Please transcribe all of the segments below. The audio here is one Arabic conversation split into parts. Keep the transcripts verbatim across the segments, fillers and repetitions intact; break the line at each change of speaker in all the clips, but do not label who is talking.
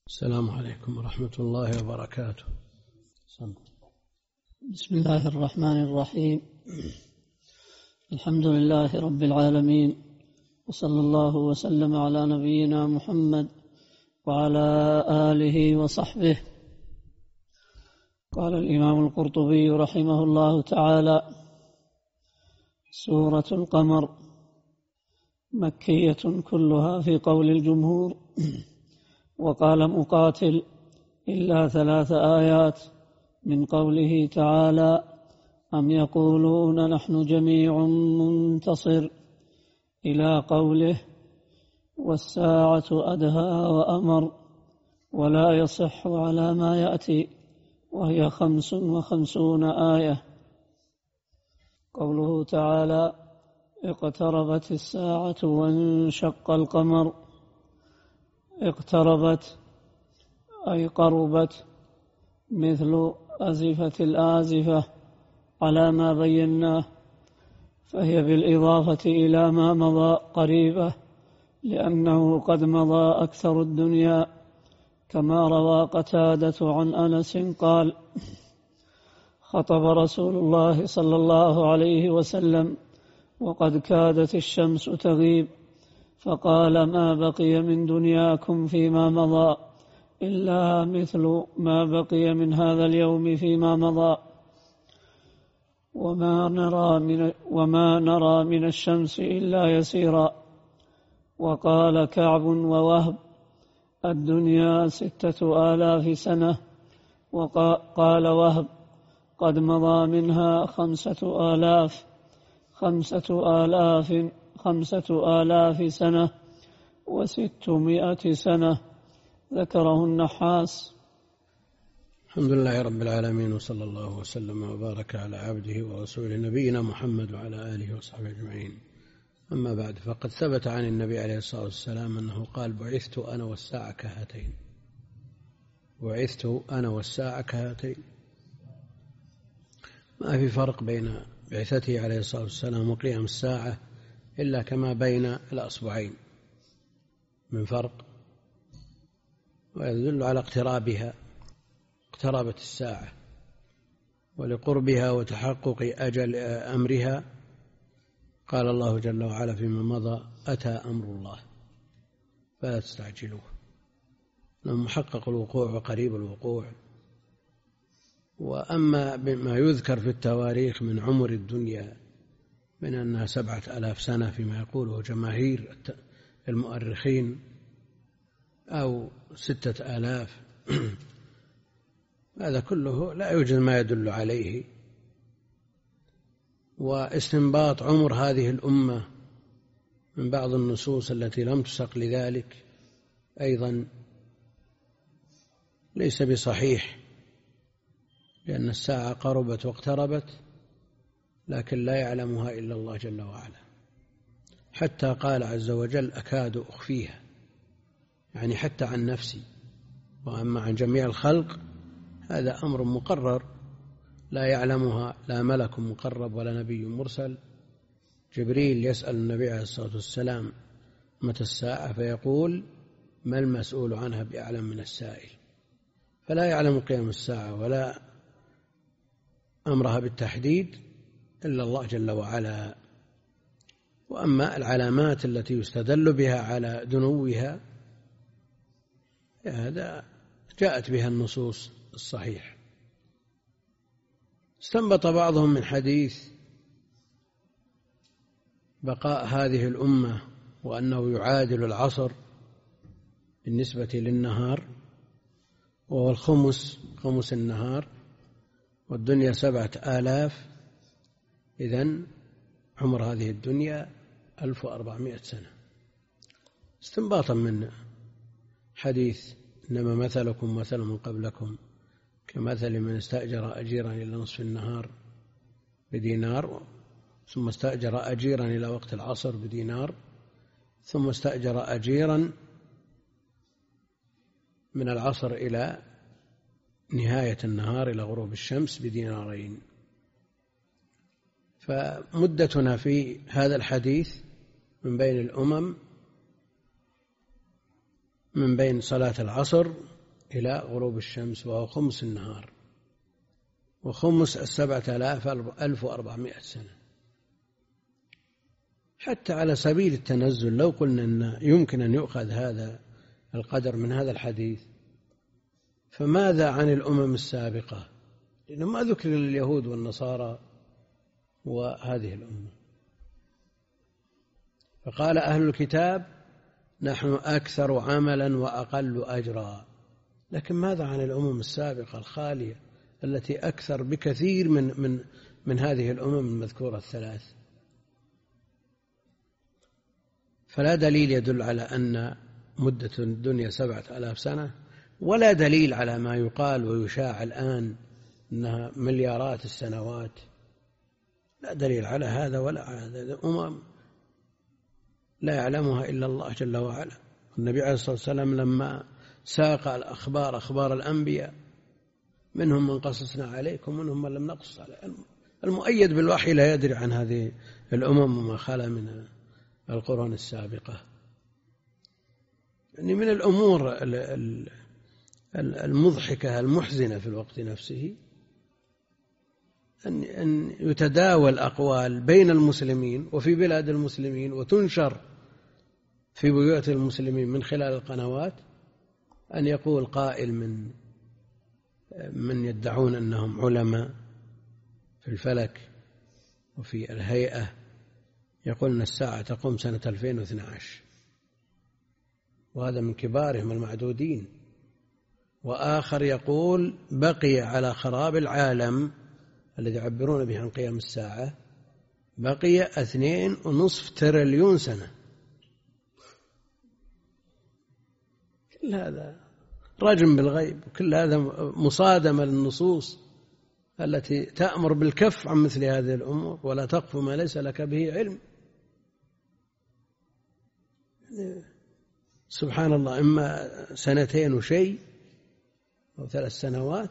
السلام عليكم ورحمة الله وبركاته.
بسم الله الرحمن الرحيم. الحمد لله رب العالمين، وصلى الله وسلم على نبينا محمد وعلى آله وصحبه. قال الإمام القرطبي رحمه الله تعالى: سورة القمر مكية كلها في قول الجمهور. وقال مقاتل: إلا ثلاث آيات من قوله تعالى: أم يقولون نحن جميع منتصر، إلى قوله: والساعة أدهى وأمر، ولا يصح على ما يأتي، وهي خمس وخمسون آية. قوله تعالى: اقتربت الساعة وانشق القمر. اقتربت أي قربت، مثل أزفة الآزفة على ما بيناه، فهي بالإضافة إلى ما مضى قريبة، لأنه قد مضى أكثر الدنيا، كما روى قتادة عن أنس قال: خطب رسول الله صلى الله عليه وسلم وقد كادت الشمس تغيب، فقال: ما بقي من دنياكم فيما مضى إلا مثل ما بقي من هذا اليوم فيما مضى، وما نرى من, وما نرى من الشمس إلا يسيرا. وقال كعب ووهب: الدنيا ستة آلاف سنة. وقال وهب: قد مضى منها خمسة آلاف خمسة آلاف خمسة آلاف سنة وستمائة سنة. ذكره النحاس.
الحمد لله رب العالمين، وصلى الله وسلم وبارك على عبده ورسوله نبينا محمد وعلى آله وصحبه أجمعين. أما بعد، فقد ثبت عن النبي عليه الصلاة والسلام أنه قال: بعثت أنا والساعة كهاتين. بعثت أنا والساعة كهاتين. ما في فرق بين بعثته عليه الصلاة والسلام وقيام الساعة إلا كما بين الأصبعين من فرق، ويدل على اقترابها. اقتربت الساعة، ولقربها وتحقق أجل أمرها قال الله جل وعلا فيما مضى: أتى أمر الله فلا تستعجلوه، لأنه محقق الوقوع وقريب الوقوع. وأما بما يذكر في التواريخ من عمر الدنيا من أنها سبعة آلاف سنة فيما يقوله جماهير المؤرخين، أو ستة آلاف، هذا كله لا يوجد ما يدل عليه. واستنباط عمر هذه الأمة من بعض النصوص التي لم تسق لذلك أيضا ليس بصحيح، لأن الساعة قربت واقتربت، لكن لا يعلمها إلا الله جل وعلا. حتى قال عز وجل: أكاد أخفيها، يعني حتى عن نفسي. وأما عن جميع الخلق هذا أمر مقرر لا يعلمها لا ملك مقرب ولا نبي مرسل. جبريل يسأل النبي عليه الصلاة والسلام متى الساعة، فيقول: ما المسؤول عنها بأعلم من السائل. فلا يعلم قيام الساعة ولا أمرها بالتحديد إلا الله جل وعلا. وأما العلامات التي يستدل بها على دنوها هذا جاءت بها النصوص الصحيح. استنبط بعضهم من حديث بقاء هذه الأمة وأنه يعادل العصر بالنسبة للنهار، وهو الخمس خمس النهار، والدنيا سبعة آلاف، إذن عمر هذه الدنيا ألف وأربعمائة سنة. استنباطا من حديث: إنما مثلكم مثل من قبلكم كمثل من استأجر أجيرا إلى نصف النهار بدينار، ثم استأجر أجيرا إلى وقت العصر بدينار، ثم استأجر أجيرا من العصر إلى نهاية النهار إلى غروب الشمس بدينارين. فمدتنا في هذا الحديث من بين الأمم من بين صلاة العصر إلى غروب الشمس، وهو خمس النهار، وخمس السبعة آلاف ألف وأربعمائة سنة. حتى على سبيل التنزل لو قلنا أن يمكن أن يؤخذ هذا القدر من هذا الحديث، فماذا عن الأمم السابقة؟ لأنه ما ذكر لليهود والنصارى وهذه الأمة. فقال أهل الكتاب نحن أكثر عملا وأقل أجرا، لكن ماذا عن الأمم السابقة الخالية التي أكثر بكثير من من من هذه الأمم المذكورة الثلاث؟ فلا دليل يدل على أن مدة الدنيا سبعة آلاف سنة، ولا دليل على ما يقال ويشاع الآن أنها مليارات السنوات. لا دليل على هذا ولا على هذا. أمم لا يعلمها إلا الله جل وعلا. النبي عليه الصلاة والسلام لما ساق الأخبار أخبار الأنبياء منهم من قصصنا عليكم ومنهم من لم نقص عليه. المؤيد بالوحي لا يدري عن هذه الأمم وما خلا من القرون السابقة. يعني من الأمور المضحكة المحزنة في الوقت نفسه أن يتداول أقوال بين المسلمين وفي بلاد المسلمين وتنشر في بيوت المسلمين من خلال القنوات، أن يقول قائل من من يدعون أنهم علماء في الفلك وفي الهيئة، يقول أن الساعة تقوم سنة ألفين واثني عشر، وهذا من كبارهم المعدودين. وآخر يقول بقي على خراب العالم الذي يعبرون به عن قيام الساعة بقي اثنين ونصف تريليون سنة. كل هذا رجم بالغيب، وكل هذا مصادمة للنصوص التي تأمر بالكف عن مثل هذه الأمور، ولا تقف ما ليس لك به علم. سبحان الله، إما سنتين وشيء أو ثلاث سنوات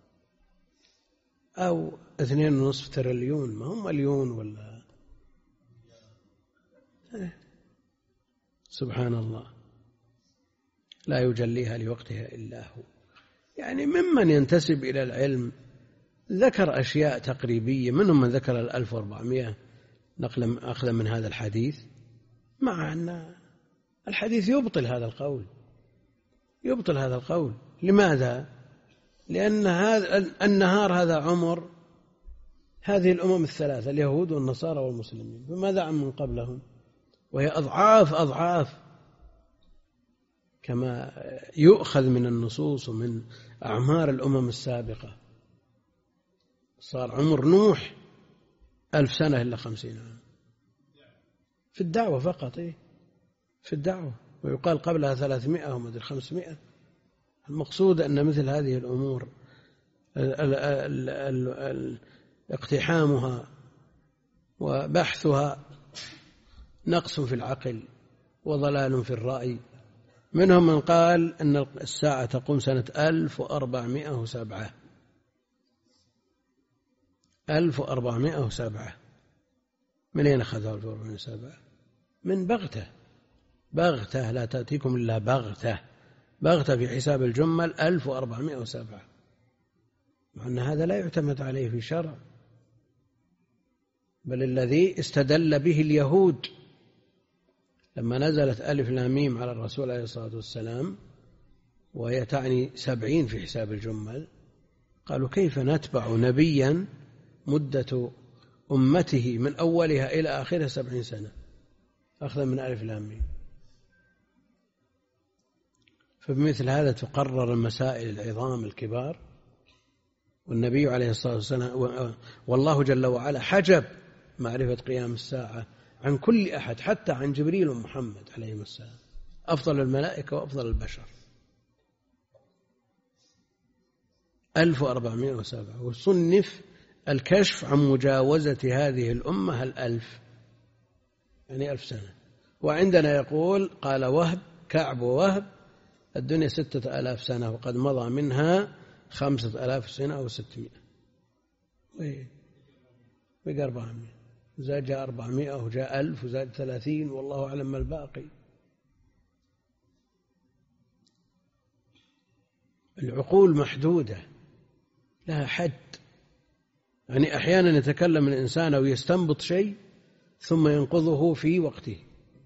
أو اثنين ونصف تريليون، ما هم مليون ولا. سبحان الله، لا يجليها لوقتها إلا هو. يعني ممن ينتسب إلى العلم ذكر أشياء تقريبية، منهم من ذكر الألف وأربعمائة نقلا أخذا من هذا الحديث، مع أن الحديث يبطل هذا القول، يبطل هذا القول. لماذا؟ لأن هذا النهار هذا عمر هذه الأمم الثلاثة، اليهود والنصارى والمسلمين، فماذا عن من قبلهم؟ وهي أضعاف أضعاف، كما يؤخذ من النصوص ومن أعمار الأمم السابقة. صار عمر نوح ألف سنة إلا خمسين عام في الدعوة فقط، إيه؟ في الدعوة، ويقال قبلها ثلاثمائة ومدري خمسمائة. المقصود أن مثل هذه الأمور اقتحامها وبحثها نقص في العقل وضلال في الرأي. منهم من قال أن الساعة تقوم سنة ألف وأربعمائة وسبعة ألف وأربعمائة وسبعة. من أين أخذوا ألف وأربعمائة وسبعة؟ من بغتة، بغتة لا تأتيكم إلا بغتة، بغتة في حساب الجمل ألف وأربعمائة وسبعة، مع أن هذا لا يعتمد عليه في شرع، بل الذي استدل به اليهود لما نزلت ألف لام ميم على الرسول عليه الصلاة والسلام، وهي تعني سبعين في حساب الجمل، قالوا كيف نتبع نبيا مدة أمته من أولها إلى آخرها سبعين سنة أخذا من ألف لام ميم. فبمثل هذا تقرر المسائل العظام الكبار. والنبي عليه الصلاة والسلام والله جل وعلا حجب معرفة قيام الساعة عن كل أحد، حتى عن جبريل ومحمد عليه السلام، أفضل الملائكة وأفضل البشر. ألف وأربعمائة وسبعة، وصنف الكشف عن مجاوزة هذه الأمة الألف، يعني ألف سنة. وعندنا يقول قال وهب كعب ووهب الدنيا ستة آلاف سنة وقد مضى منها خمسة آلاف سنة أو ستمائة، بقى أربعمائة، زاد جاء أربعمائة وجاء ألف وزاد ثلاثين، والله أعلم ما الباقي. العقول محدودة لها حد. يعني أحيانا يتكلم الإنسان أو يستنبط شيء ثم ينقضه في وقته،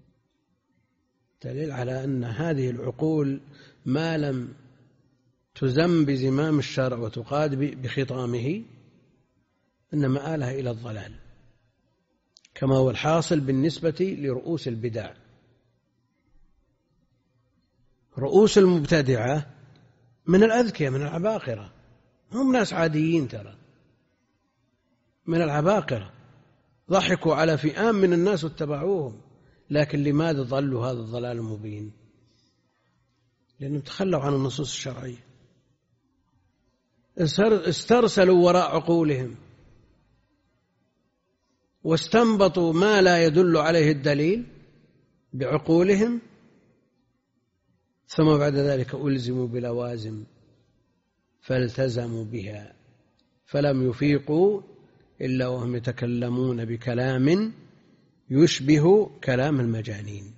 دليل على أن هذه العقول ما لم تزم بزمام الشرع وتقاد بخطامه إن مآلها إلى الضلال، كما هو الحاصل بالنسبة لرؤوس البدع. رؤوس المبتدعة من الأذكياء، من العباقرة، هم ناس عاديين ترى، من العباقرة، ضحكوا على فئام من الناس واتبعوهم، لكن لماذا ضلوا هذا الضلال المبين؟ لأنهم تخلوا عن النصوص الشرعية، استرسلوا وراء عقولهم واستنبطوا ما لا يدل عليه الدليل بعقولهم، ثم بعد ذلك ألزموا بلوازم فالتزموا بها، فلم يفيقوا إلا وهم يتكلمون بكلام يشبه كلام المجانين.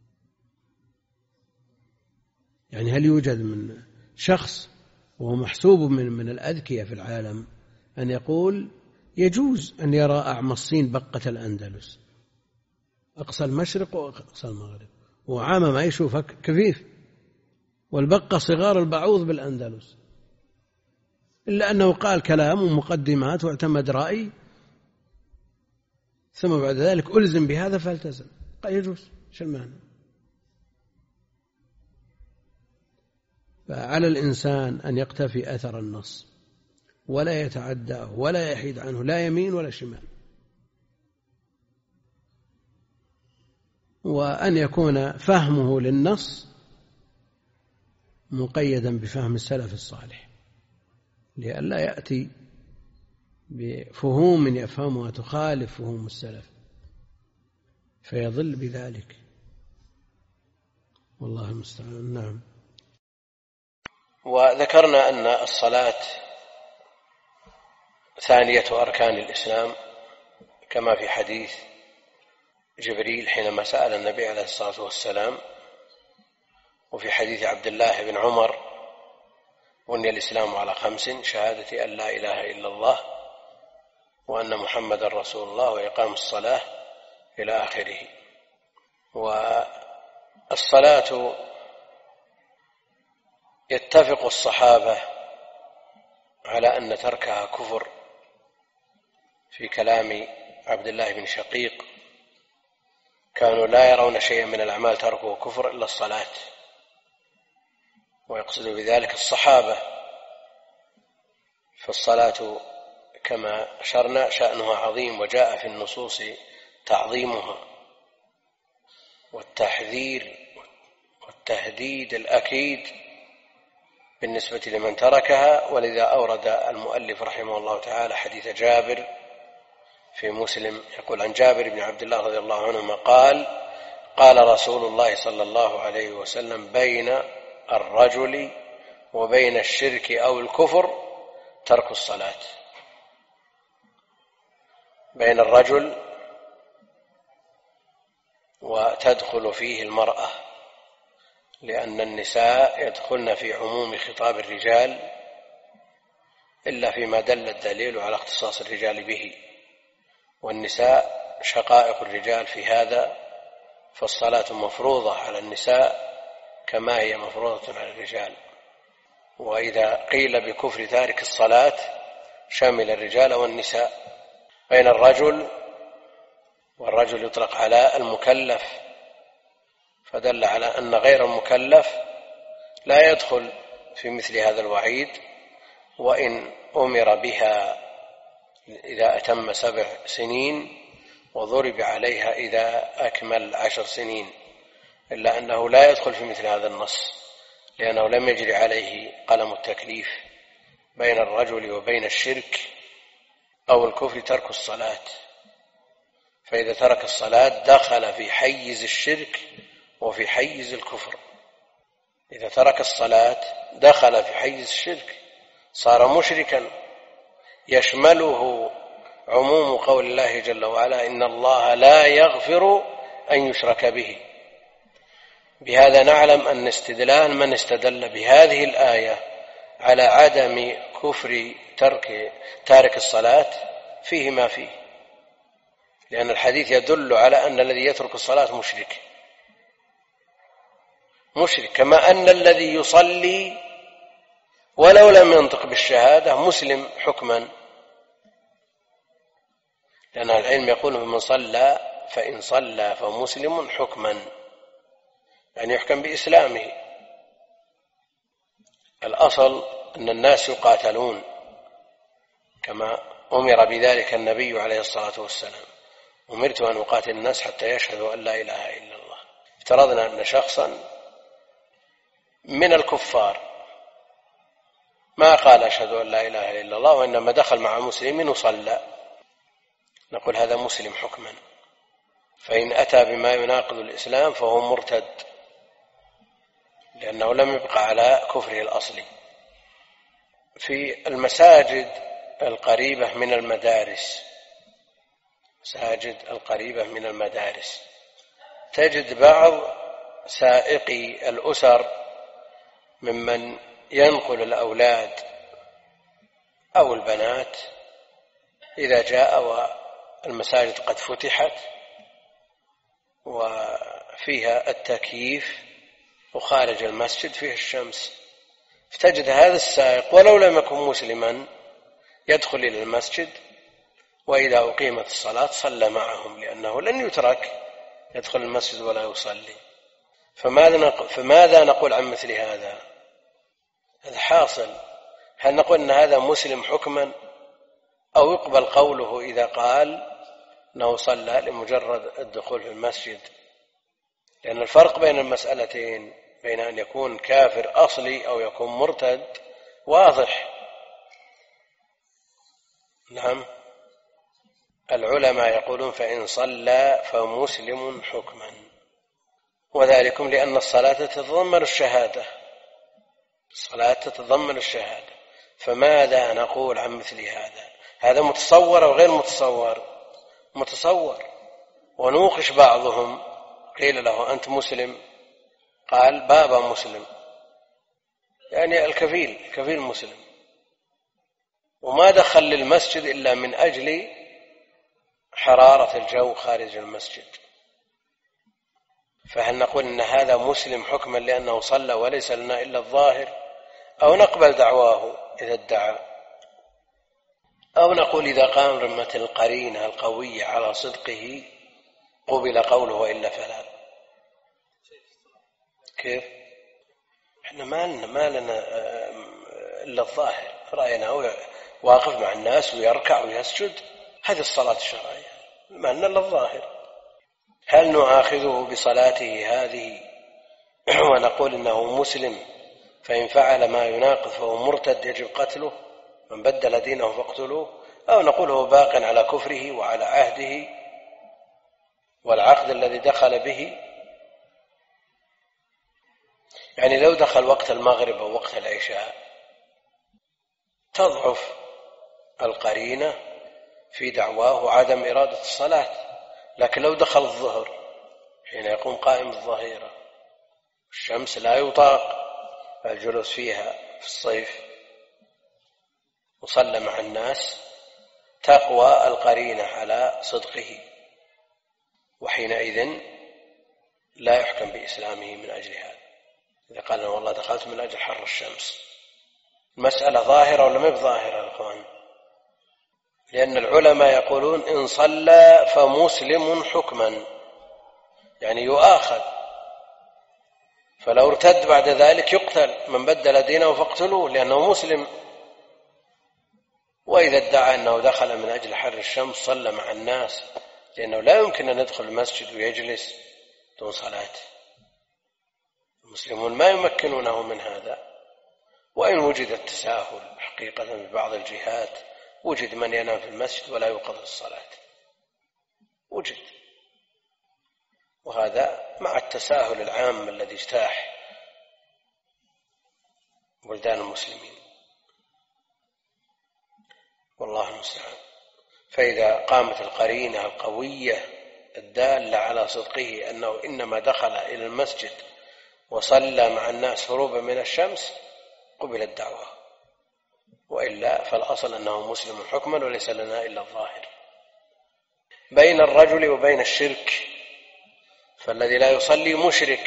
يعني هل يوجد من شخص وهو محسوب من من الأذكياء في العالم أن يقول يجوز أن يرى أعمى الصين بقة الأندلس، أقصى المشرق وأقصى المغرب، وعامة ما يشوفها كفيف، والبقة صغار البعوض بالأندلس، إلا أنه قال كلام ومقدمات واعتمد رأي، ثم بعد ذلك ألزم بهذا فالتزم. قال يجوز، شو المعنى؟ فعلى الإنسان أن يقتفي أثر النص ولا يتعداه ولا يحيد عنه لا يمين ولا شمال، وأن يكون فهمه للنص مقيدا بفهم السلف الصالح، لئلا يأتي بفهوم يفهمها تخالف فهوم السلف فيضل بذلك، والله المستعان. نعم.
وذكرنا أن الصلاة ثانية أركان الإسلام كما في حديث جبريل حينما سأل النبي عليه الصلاة والسلام، وفي حديث عبد الله بن عمر بني الإسلام على خمس: شهادة أن لا إله إلا الله وأن محمد رسول الله وإقام الصلاة إلى آخره. والصلاة يتفق الصحابة على أن تركها كفر في كلام عبد الله بن شقيق، كانوا لا يرون شيئا من الأعمال تركه كفر إلا الصلاة، ويقصد بذلك الصحابة. فالصلاة كما أشرنا شأنها عظيم، وجاء في النصوص تعظيمها والتحذير والتهديد الأكيد بالنسبة لمن تركها، ولذا أورد المؤلف رحمه الله تعالى حديث جابر في مسلم، يقول عن جابر بن عبد الله رضي الله عنهما قال: قال رسول الله صلى الله عليه وسلم: بين الرجل وبين الشرك أو الكفر ترك الصلاة. بين الرجل وتدخل فيه المرأة، لأن النساء يدخلن في عموم خطاب الرجال إلا فيما دل الدليل على اختصاص الرجال به، والنساء شقائق الرجال في هذا، فالصلاة مفروضة على النساء كما هي مفروضة على الرجال. وإذا قيل بكفر تارك الصلاة شامل الرجال والنساء. بين الرجل، والرجل يطلق على المكلف، فدل على أن غير المكلف لا يدخل في مثل هذا الوعيد، وإن أمر بها إذا أتم سبع سنين وضرب عليها إذا أكمل عشر سنين، إلا أنه لا يدخل في مثل هذا النص لأنه لم يجري عليه قلم التكليف. بين الرجل وبين الشرك أو الكفر ترك الصلاة، فإذا ترك الصلاة دخل في حيز الشرك وفي حيز الكفر. إذا ترك الصلاة دخل في حيز الشرك، صار مشركا، يشمله عموم قول الله جل وعلا: إن الله لا يغفر أن يشرك به. بهذا نعلم أن استدلال من استدل بهذه الآية على عدم كفر ترك تارك الصلاة فيه ما فيه، لأن الحديث يدل على أن الذي يترك الصلاة مشرك مشرك كما أن الذي يصلي ولو لم ينطق بالشهادة مسلم حكما، لأن العلم يقول من صلى فإن صلى فمسلم حكما، يعني يحكم بإسلامه. الأصل أن الناس يقاتلون كما أمر بذلك النبي عليه الصلاة والسلام: أمرت أن أقاتل الناس حتى يشهدوا أن لا إله إلا الله. افترضنا أن شخصا من الكفار ما قال أشهد أن لا إله إلا الله وإنما دخل مع مسلمين وصلى، نقول هذا مسلم حكما، فإن أتى بما يناقض الإسلام فهو مرتد، لأنه لم يبقى على كفره الأصلي. في المساجد القريبة من المدارس مساجد القريبة من المدارس تجد بعض سائقي الأسر ممن ينقل الأولاد أو البنات إذا جاء والمساجد قد فتحت وفيها التكييف وخارج المسجد فيه الشمس، فتجد هذا السائق ولو لم يكن مسلما يدخل إلى المسجد، وإذا أقيمت الصلاة صلى معهم، لأنه لن يترك يدخل المسجد ولا يصلي. فماذا نقول عن مثل هذا؟ هذا حاصل. هل نقول أن هذا مسلم حكما، أو يقبل قوله إذا قال أنه صلى لمجرد الدخول في المسجد؟ لأن الفرق بين المسألتين، بين أن يكون كافر أصلي أو يكون مرتد، واضح. نعم، العلماء يقولون فإن صلى فمسلم حكما، وذلكم لأن الصلاة تتضمن الشهادة الصلاة تتضمن الشهادة. فماذا نقول عن مثل هذا؟ هذا متصور أو غير متصور؟ متصور. ونوقش بعضهم، قيل له أنت مسلم؟ قال بابا مسلم، يعني الكفيل كفيل مسلم، وما دخل للمسجد إلا من أجل حرارة الجو خارج المسجد. فهل نقول إن هذا مسلم حكما لأنه صلى وليس لنا إلا الظاهر، أو نقبل دعواه إذا ادعى، أو نقول إذا قام رمة القرينة القوية على صدقه قبل قوله وإلا فلا؟ كيف؟ احنا ما لنا ما لنا إلا الظاهر، رأينا واقف مع الناس ويركع ويسجد، هذه الصلاة الشرعية، ما لنا إلا الظاهر. هل نؤاخذه بصلاته هذه ونقول إنه مسلم فإن فعل ما يناقض فهو مرتد يجب قتله، من بدل دينه فاقتلوه، أو نقول هو باق على كفره وعلى عهده والعقد الذي دخل به؟ يعني لو دخل وقت المغرب أو وقت العشاء تضعف القرينة في دعواه عدم إرادة الصلاة، لكن لو دخل الظهر حين يقوم قائم الظهيرة الشمس لا يطاق الجلوس فيها في الصيف وصلى مع الناس، تقوى القرينة على صدقه، وحينئذ لا يحكم بإسلامه من أجل هذا. إذا قال والله دخلت من أجل حر الشمس، المسألة ظاهرة ولا ما بظاهرة يا أخوان؟ لأن العلماء يقولون إن صلى فمسلم حكما، يعني يؤاخذ، فلو ارتد بعد ذلك يقتل، من بدل دينه فاقتلوه لأنه مسلم. وإذا ادعى أنه دخل من أجل حر الشمس صلى مع الناس، لأنه لا يمكن أن يدخل المسجد ويجلس دون صلاة، المسلمون ما يمكنونه من هذا. وإن وجد التساهل حقيقة في بعض الجهات، وجد من ينام في المسجد ولا يوقظ الصلاة، وجد، وهذا مع التساهل العام الذي اجتاح بلدان المسلمين، والله المستعان. فإذا قامت القرينة القوية الدالة على صدقه أنه إنما دخل إلى المسجد وصلى مع الناس هروبا من الشمس قبل الدعوة. وإلا فالأصل أنه مسلم حكما وليس لنا إلا الظاهر. بين الرجل وبين الشرك، فالذي لا يصلي مشرك،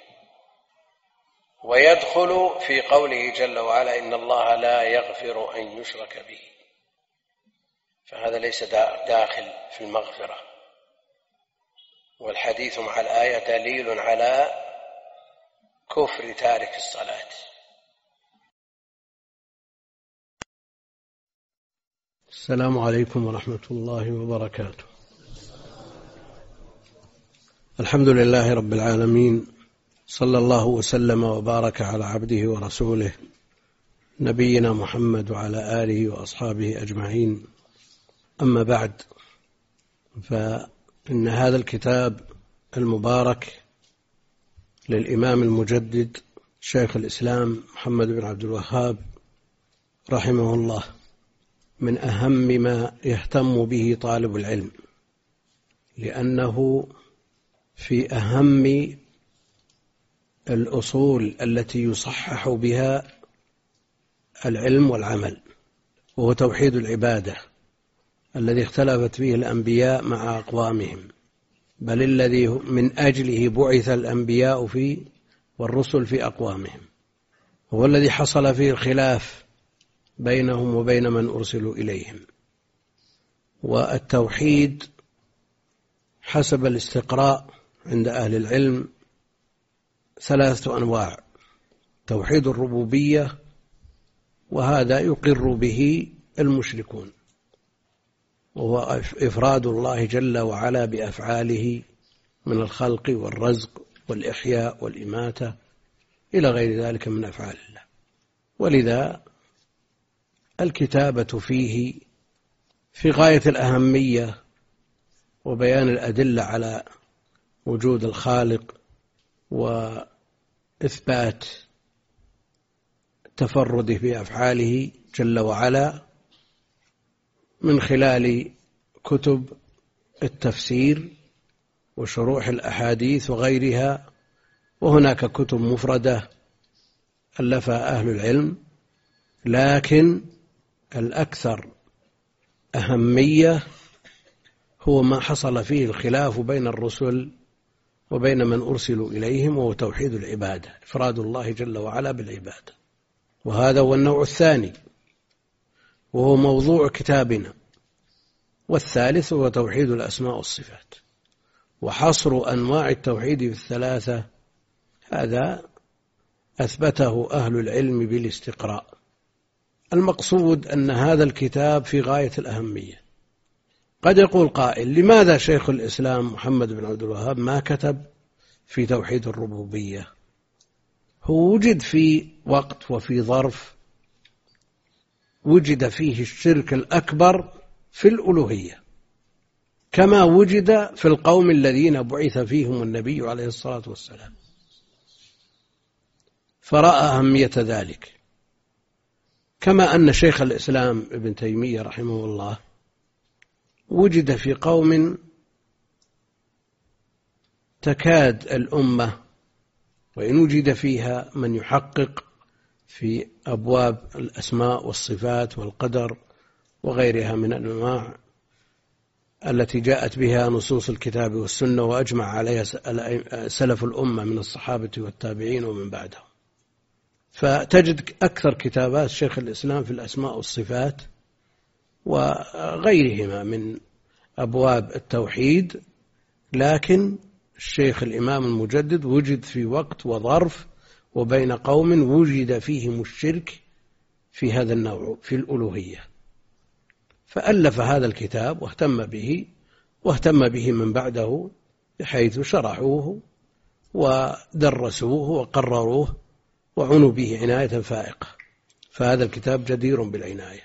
ويدخل في قوله جل وعلا إن الله لا يغفر أن يشرك به، فهذا ليس داخل في المغفرة. والحديث مع الآية دليل على كفر تارك الصلاة.
السلام عليكم ورحمة الله وبركاته. الحمد لله رب العالمين، صلى الله وسلم وبارك على عبده ورسوله نبينا محمد وعلى آله وأصحابه أجمعين. أما بعد، فإن هذا الكتاب المبارك للإمام المجدد شيخ الإسلام محمد بن عبد الوهاب رحمه الله من أهم ما يهتم به طالب العلم، لأنه في أهم الأصول التي يصحح بها العلم والعمل، وهو توحيد العبادة الذي اختلفت فيه الأنبياء مع أقوامهم، بل الذي من أجله بعث الأنبياء فيه والرسل في أقوامهم، هو الذي حصل فيه الخلاف بينهم وبين من أرسلوا إليهم. والتوحيد حسب الاستقراء عند أهل العلم ثلاثة أنواع: توحيد الربوبية، وهذا يقر به المشركون، وهو إفراد الله جل وعلا بأفعاله من الخلق والرزق والإحياء والإماتة إلى غير ذلك من أفعال الله. ولذا الكتابة فيه في غاية الأهمية، وبيان الأدلة على وجود الخالق وإثبات تفرده بأفعاله جل وعلا من خلال كتب التفسير وشروح الأحاديث وغيرها. وهناك كتب مفردة ألفها أهل العلم، لكن الأكثر أهمية هو ما حصل فيه الخلاف بين الرسل وبين من أرسلوا إليهم، وهو توحيد العبادة، إفراد الله جل وعلا بالعبادة. وهذا هو النوع الثاني، وهو موضوع كتابنا. والثالث هو توحيد الأسماء والصفات. وحصر أنواع التوحيد في الثلاثة هذا أثبته أهل العلم بالاستقراء. المقصود أن هذا الكتاب في غاية الأهمية. قد يقول قائل: لماذا شيخ الإسلام محمد بن عبد الوهاب ما كتب في توحيد الربوبية؟ هو وجد في وقت وفي ظرف وجد فيه الشرك الأكبر في الألوهية، كما وجد في القوم الذين بعث فيهم النبي عليه الصلاة والسلام، فرأى أهمية ذلك. كما أن شيخ الإسلام ابن تيمية رحمه الله وجد في قوم تكاد الأمة، وإن وجد فيها من يحقق في أبواب الأسماء والصفات والقدر وغيرها من الأنواع التي جاءت بها نصوص الكتاب والسنة وأجمع عليها سلف الأمة من الصحابة والتابعين ومن بعدهم. فتجد أكثر كتابات شيخ الإسلام في الأسماء والصفات وغيرهما من أبواب التوحيد، لكن الشيخ الإمام المجدد وجد في وقت وظرف وبين قوم وجد فيهم الشرك في هذا النوع في الألوهية، فألف هذا الكتاب واهتم به واهتم به من بعده، بحيث شرحوه ودرسوه وقرروه وعنوا به عناية فائقة. فهذا الكتاب جدير بالعناية.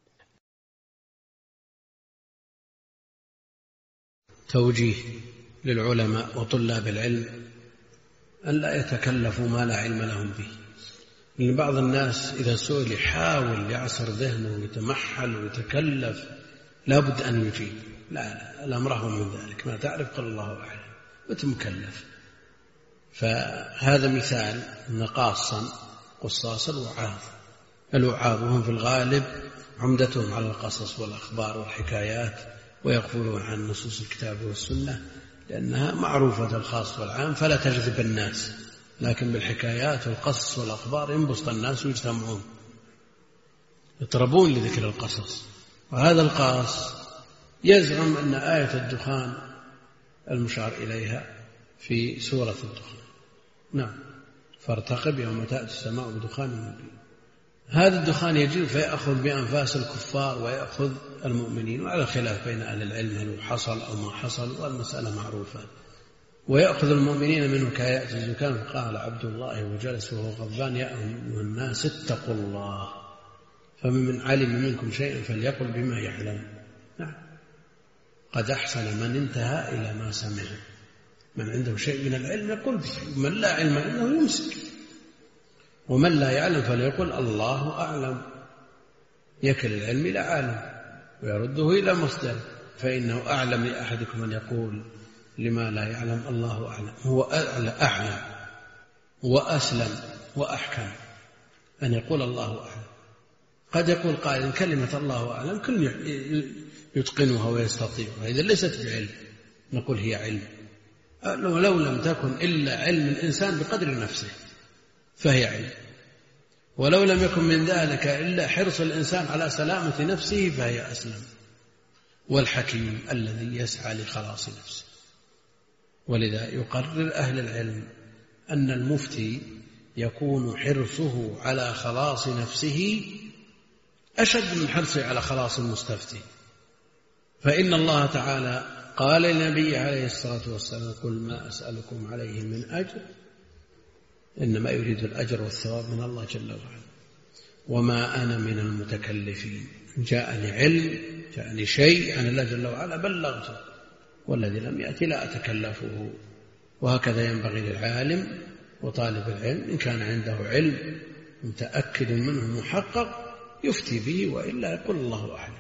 توجيه للعلماء وطلاب العلم أن لا يتكلفوا ما لا علم لهم به، لأن بعض الناس إذا سئل يحاول يعصر ذهنه ويتمحل ويتكلف، لابد أن يجيب. لا, لا الأمر أهون من ذلك، ما تعرف قال الله أعلم، وتمكلف. فهذا مثال أن قاصا قصاص الوعاظ، الوعاظ، وهم في الغالب عمدتهم على القصص والأخبار والحكايات، ويغفلون عن نصوص الكتاب والسنة لأنها معروفة الخاص والعام فلا تجذب الناس، لكن بالحكايات والقصص والأخبار ينبسط الناس ويجتمعون يطربون لذكر القصص. وهذا القاص يزعم أن آية الدخان المشار إليها في سورة الدخان، نعم، فارتقب يوم تأتي السماء بدخان مبين. هذا الدخان يجي فيأخذ بأنفاس الكفار ويأخذ المؤمنين، وعلى خلاف بين أهل العلم هل حصل أو ما حصل، والمسألة معروفة. ويأخذ المؤمنين منه كيأتي الزكام، قال عبد الله وجلس وهو غضبان يا أيها الناس اتقوا الله فمن علم منكم شيئا فليقل بما يعلم. نعم، قد أحسن من انتهى إلى ما سمع، من عنده شيء من العلم يقول، من لا علم عنده يمسك، ومن لا يعلم فليقل الله أعلم، يكل العلم إلى عالم ويرده إلى مصدر، فإنه أعلم لأحدكم أن يقول لما لا يعلم الله أعلم، هو أعلم وأسلم وأحكم أن يقول الله أعلم. قد يقول قائل كلمة الله أعلم كل يتقنها ويستطيعها، إذا ليست بعلم نقول هي علم، ولو لم تكن إلا علم الإنسان بقدر نفسه فهي علم، ولو لم يكن من ذلك إلا حرص الإنسان على سلامة نفسه فهي أسلم. والحكيم الذي يسعى لخلاص نفسه. ولذا يقرر أهل العلم أن المفتي يكون حرصه على خلاص نفسه أشد من حرصه على خلاص المستفتي، فإن الله تعالى قال للنبي عليه الصلاة والسلام قل ما أسألكم عليه من أجر إنما يريد الأجر والثواب من الله جل وعلا، وما أنا من المتكلفين، جاءني علم جاءني شيء عن الله جل وعلا بلغته، والذي لم يأتي لا أتكلفه. وهكذا ينبغي للعالم وطالب العلم إن كان عنده علم متأكد منه محقق يفتي به، وإلا يقول الله أعلم.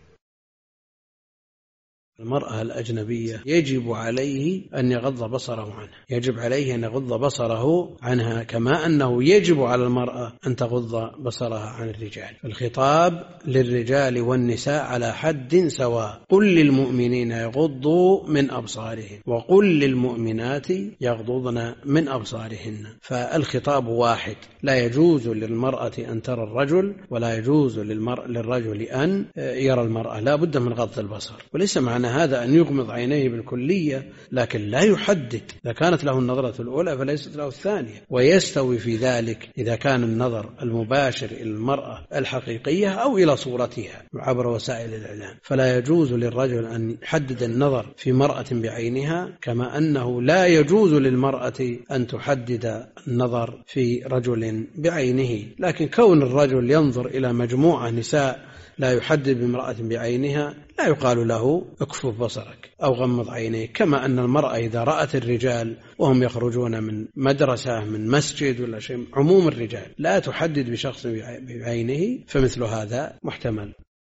المرأة الأجنبية يجب عليه أن يغض بصره عنها، يجب عليه أن يغض بصره عنها كما أنه يجب على المرأة أن تغض بصرها عن الرجال. الخطاب للرجال والنساء على حد سواء، قل للمؤمنين يغضوا من أبصارهم وقل للمؤمنات يغضضن من أبصارهن، فالخطاب واحد، لا يجوز للمرأة أن ترى الرجل ولا يجوز للرجل أن يرى المرأة، لا بد من غض البصر. وليس معنى هذا أن يغمض عينيه بالكلية، لكن لا يحدد، إذا كانت له النظرة الأولى فليست له الثانية، ويستوي في ذلك إذا كان النظر المباشر إلى المرأة الحقيقية أو إلى صورتها عبر وسائل الإعلام. فلا يجوز للرجل أن يحدد النظر في مرأة بعينها، كما أنه لا يجوز للمرأة أن تحدد النظر في رجل بعينه. لكن كون الرجل ينظر إلى مجموعة نساء لا يحدد بامرأة بعينها لا يقال له اكفف بصرك أو غمض عينيك، كما أن المرأة إذا رأت الرجال وهم يخرجون من مدرسة من مسجد ولا شيء، عموم الرجال لا تحدد بشخص بعينه، فمثل هذا محتمل.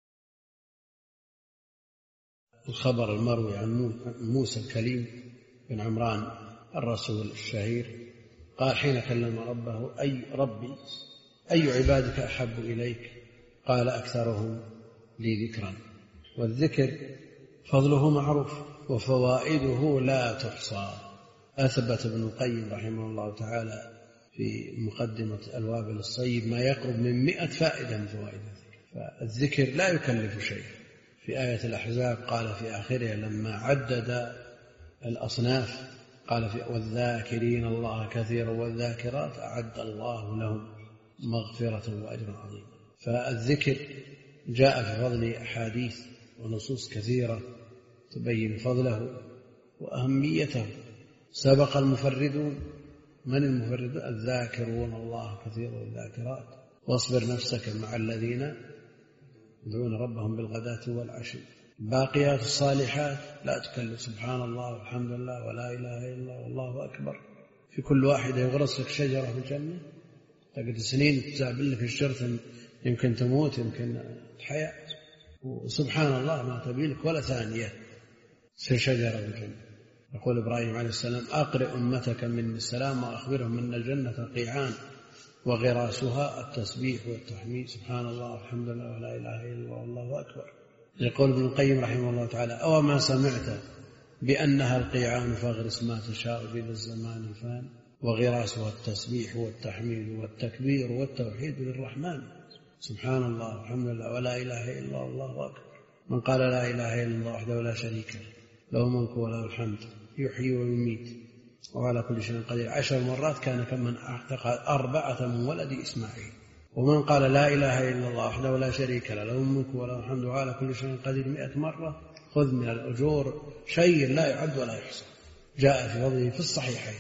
الخبر المروي عن موسى الكليم بن عمران الرسول الشهير قال حين كلم ربه أي ربي أي عبادك أحب إليك؟ قال أكثرهم لي ذكرا، والذكر فضله معروف وفوائده لا تحصى. أثبت ابن القيم رحمه الله تعالى في مقدمة الوابل الصيب ما يقرب من مئة فائدة من فوائد الذكر، فالذكر لا يكلف شيء. في آية الأحزاب قال في آخرها لما عدد الأصناف قال في والذاكرين الله كثيرا والذاكرات أعد الله لهم مغفرة وأجر عظيم. فالذكر جاء في فضل أحاديث ونصوص كثيرة تبين فضله وأهميته. سبق المفردون، من المفردون؟ الذاكرون الله كثيرا والذاكرات. واصبر نفسك مع الذين يدعون ربهم بالغداة والعشي. باقيات الصالحات لا تكلف سبحان الله والحمد لله ولا إله إلا الله والله أكبر. في كل واحدة يغرس لك شجرة في الجنة، تقعد سنين تزعبل لك الشرط، يمكن تموت يمكن الحياة، وسبحان الله ما تبيلك ولا ثانية تصير شجرة في الجنة. يقول إبراهيم عليه السلام أقرئ أمتك من السلام وأخبرهم من الجنة قيعان وغراسها التسبيح والتحميد سبحان الله والحمد لله ولا إله إلا الله والله أكبر. يقول ابن القيم رحمه الله تعالى: أو ما سمعت بأنها القيعان فاغرس ما تشاء بذا الزمان الفان، وغراسها التسبيح والتحميد والتكبير والتوحيد للرحمن سبحان الله والحمد لله ولا إله إلا الله والله أكبر. من قال لا إله إلا الله وحده لا شريك له له الملك وله الحمد يحيي ويميت وعلى كل شيء قدير عشر مرات كان كمن أعتق أربعة من ولد إسماعيل. ومن قال لا إله إلا الله وحده لا شريك له له الملك وله الحمد وعلى كل شيء قدير مئة مرة خذ من الأجور شيء لا يعد ولا يحصى. جاء في فضله في الصحيحين،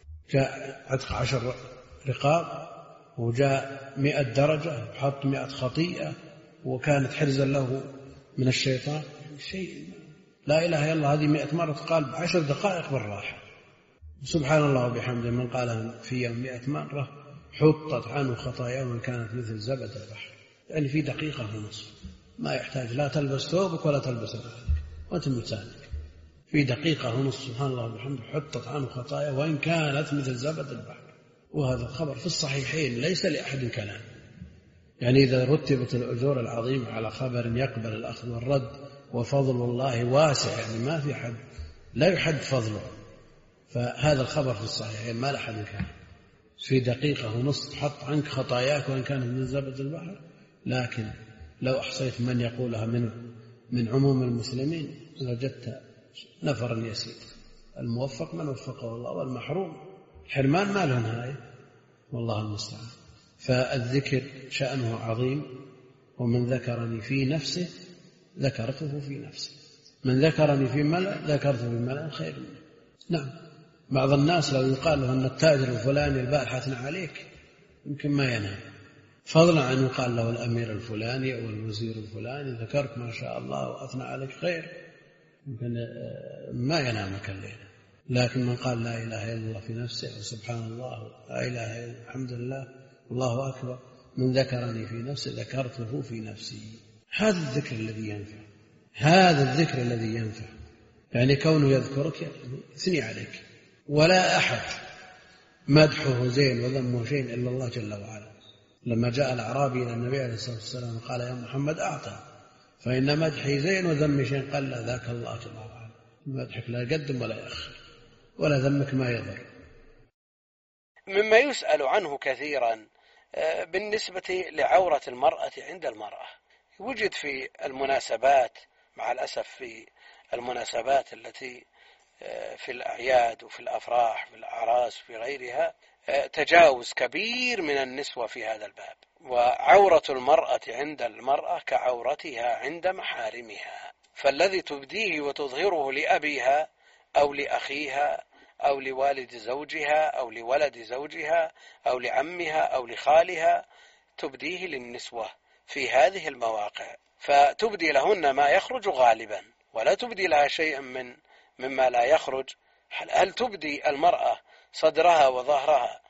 جاء عتق عشر رقاب، وجاء مئة درجة وحط مئة خطيئة، وكانت حرزا له من الشيطان. شيء لا إله إلا الله هذه مئة مرة تقال بعشر دقائق بالراحة. سبحان الله وبحمده من قالها في يوم مئة مرة حطت عنه خطاياه من كانت مثل زبد البحر، يعني في دقيقة ونصف، ما يحتاج لا تلبس ثوبك ولا تلبس نعلك وأنت متسانك، في دقيقة ونصف سبحان الله وبحمده حطت عنه خطاياه وإن كانت مثل زبد البحر. وهذا الخبر في الصحيحين ليس لأحد كلام، يعني إذا رتبت الأجور العظيمة على خبر يقبل الأخذ والرد وفضل الله واسع، يعني ما في حد لا يحد فضله، فهذا الخبر في الصحيحين ما لأحد كلام. في دقيقة ونصف حط عنك خطاياك وإن كانت من زبد البحر. لكن لو أحصيت من يقولها من من عموم المسلمين لوجدت نفرا يسير. الموفق من وفقه الله، والمحروم حرمان ما له نهاية والله المستعان. فالذكر شأنه عظيم، ومن ذكرني في نفسه ذكرته في نفسه، من ذكرني في ملأ ذكرته في ملأ خير منه. نعم، بعض الناس لو يقال له أن التاجر الفلاني البارحة أثنى عليك يمكن ما ينام، فضلا عن يقال له الأمير الفلاني أو الوزير الفلاني ذكرك ما شاء الله وأثنى عليك خير، يمكن ما ينامك الليلة. لكن من قال لا إله إلا الله في نفسه وسبحان الله لا إله إلا الحمد لله الله أكبر من ذكرني في نفسه ذكرته في نفسي. هذا الذكر الذي ينفع، هذا الذكر الذي ينفع، يعني كونه يذكرك يثني عليك. ولا أحد مدحه زين وذمه شيء إلا الله جل وعلا. لما جاء الأعرابي إلى النبي عليه الصلاة والسلام قال يا محمد أعطى، فإن مدحي زين وذمي شيء قال لا ذاك الله جل وعلا. مدحك لا يقدم ولا يأخر، ولا ذمك ما يضر.
مما يسأل عنه كثيرا بالنسبة لعورة المرأة عند المرأة، وجد في المناسبات مع الأسف في المناسبات التي في الأعياد وفي الأفراح في الأعراس في غيرها تجاوز كبير من النسوة في هذا الباب. وعورة المرأة عند المرأة كعورتها عند محارمها، فالذي تبديه وتظهره لأبيها أو لأخيها أو لوالد زوجها أو لولد زوجها أو لعمها أو لخالها تبديه للنسوة في هذه المواقع، فتبدي لهن ما يخرج غالبا ولا تبدي لها شيئا من مما لا يخرج. هل تبدي المرأة صدرها وظهرها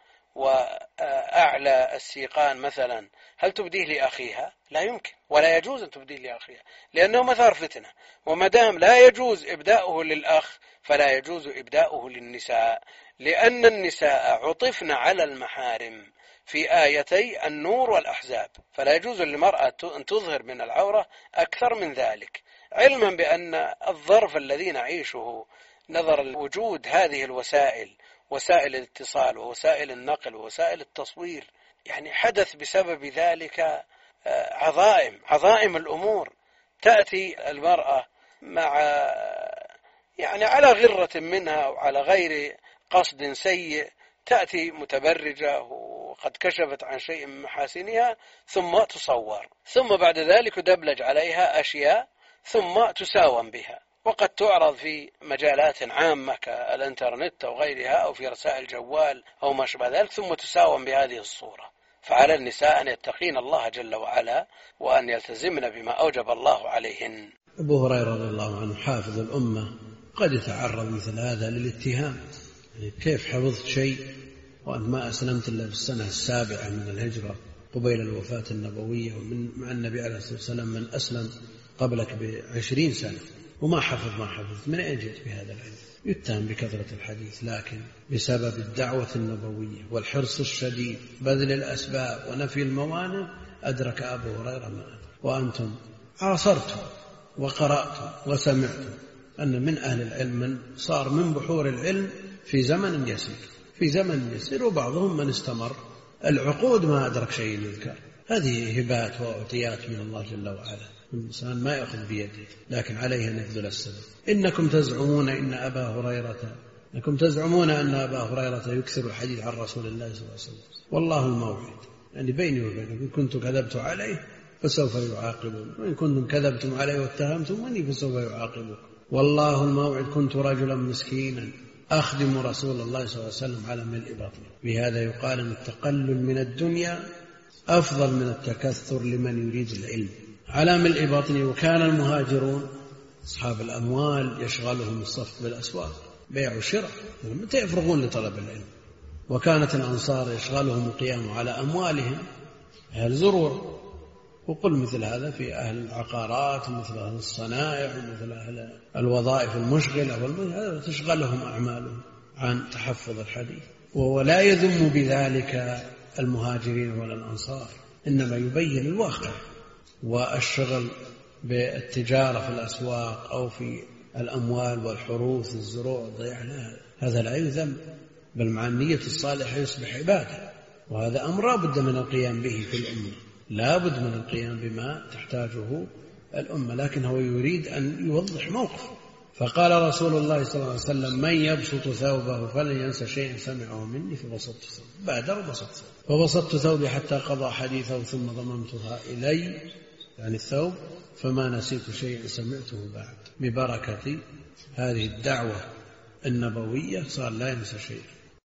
وأعلى السيقان مثلا، هل تبديه لأخيها؟ لا يمكن ولا يجوز أن تبديه لأخيها، لأنه مثار فتنة. ومدام لا يجوز إبداؤه للأخ فلا يجوز إبداؤه للنساء، لأن النساء عطفن على المحارم في آيتي النور والأحزاب، فلا يجوز للمرأة أن تظهر من العورة أكثر من ذلك، علما بأن الظرف الذي نعيشه نظر وجود هذه الوسائل، وسائل الاتصال ووسائل النقل ووسائل التصوير، يعني حدث بسبب ذلك عظائم عظائم الأمور. تأتي المرأة مع يعني على غرة منها وعلى غير قصد سيء، تأتي متبرجة وقد كشفت عن شيء من محاسنها ثم تصور، ثم بعد ذلك دبلج عليها أشياء ثم تساوم بها، وقد تعرض في مجالات عامة كالإنترنت أو غيرها أو في رسائل جوال أو ما شابه ذلك، ثم تساوم بهذه الصورة. فعلى النساء أن يتقين الله جل وعلا وأن يلتزمن بما أوجب الله عليهن.
أبو هريرة رضي الله عنه حافظ الأمة قد يتعرض مثل هذا للاتهام، يعني كيف حفظت شيء وأنت ما أسلمت إلا في السنة السابعة من الهجرة قبيل الوفاة النبوية، ومن مع النبي عليه الصلاة والسلام من أسلم قبلك بعشرين سنة، وما حفظ ما حفظ من أين جئت بهذا العلم؟ يتهم بكثرة الحديث، لكن بسبب الدعوة النبوية والحرص الشديد بذل الأسباب ونفي الموانع أدرك أبو هريرة ما أدرك. وأنتم عاصرتم وقرأتم وسمعتم أن من أهل العلم من صار من بحور العلم في زمن يسير في زمن يسير وبعضهم من استمر العقود ما أدرك شيء يذكر. هذه هبات وأعطيات من الله جل وعلا، الإنسان ما يأخذ بيده، لكن عليه أن يبذل السبب. إنكم تزعمون إن أبا هريرة إنكم تزعمون أن أبا هريرة يكثر الحديث عن رسول الله صلى الله عليه وسلم، والله الموعد، يعني بيني وبينكم إن كنت كذبت عليه فسوف يعاقبون، وإن كنتم كذبتم عليه واتهمتموني فسوف يعاقبون. والله الموعد، كنت رجلا مسكينا أخدم رسول الله صلى الله عليه وسلم على ملء بطني. بهذا يقال أن التقلل من الدنيا أفضل من التكثر لمن يريد العلم على ملء بطني. وكان المهاجرون أصحاب الأموال يشغلهم الصفق بالأسواق، بيع وشراء، متى يفرغون لطلب العلم. وكانت الأنصار يشغلهم القيام على أموالهم، أهل زروع، وقل مثل هذا في أهل العقارات ومثل أهل الصنائع ومثل أهل الوظائف المشغلة والمشغلة، تشغلهم أعمالهم عن تحفظ الحديث. ولا يذم بذلك المهاجرين ولا الأنصار، إنما يبين الواقع. والشغل بالتجارة في الأسواق أو في الأموال والحروث الزروع ضيع، هذا لا يذم، بل مع النية الصالحة يصبح عبادة. وهذا أمر لا بد من القيام به في الأمة، لا بد من القيام بما تحتاجه الأمة، لكن هو يريد أن يوضح موقف. فقال رسول الله صلى الله عليه وسلم: من يبسط ثوبه فلن ينسى شيئا سمعه مني فبسطت ثوبه. بادر بسط ثوبه، فبسطت ثوبي حتى قضى حديثه ثم ضممتها إلي، يعني الثوب، فما نسيت شيئا سمعته بعد. ببركة هذه الدعوة النبوية صار لا ينسى شيئا.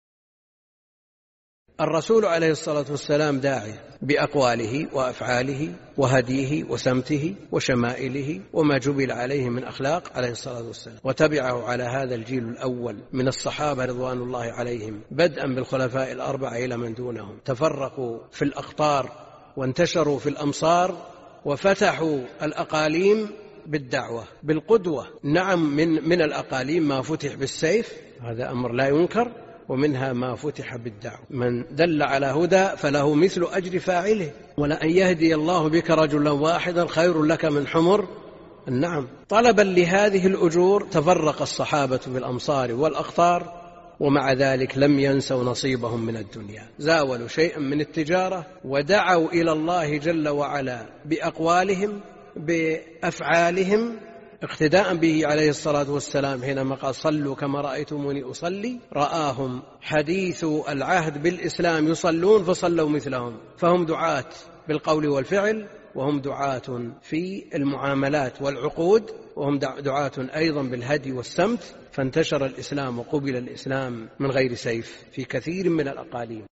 الرسول عليه الصلاة والسلام داعي بأقواله وأفعاله وهديه وسمته وشمائله وما جبل عليه من أخلاق عليه الصلاة والسلام، وتبعه على هذا الجيل الأول من الصحابة رضوان الله عليهم، بدءا بالخلفاء الأربعة إلى من دونهم. تفرقوا في الأقطار وانتشروا في الأمصار وفتحوا الأقاليم بالدعوة بالقدوة. نعم، من, من الأقاليم ما فتح بالسيف، هذا أمر لا ينكر، ومنها ما فتح بالدعوة. من دل على هدى فله مثل أجر فاعله، ولأن يهدي الله بك رجلا واحدا خير لك من حمر النعم. طلبا لهذه الأجور تفرق الصحابة في الأمصار والأقطار، ومع ذلك لم ينسوا نصيبهم من الدنيا، زاولوا شيئا من التجارة ودعوا إلى الله جل وعلا بأقوالهم بأفعالهم، اقتداء به عليه الصلاة والسلام حينما قال: صلوا كما رأيتموني أصلي. رآهم حديث العهد بالإسلام يصلون فصلوا مثلهم، فهم دعاة بالقول والفعل، وهم دعاة في المعاملات والعقود، وهم دعاة أيضا بالهدي والسمت. فانتشر الإسلام وقبل الإسلام من غير سيف في كثير من الأقاليم.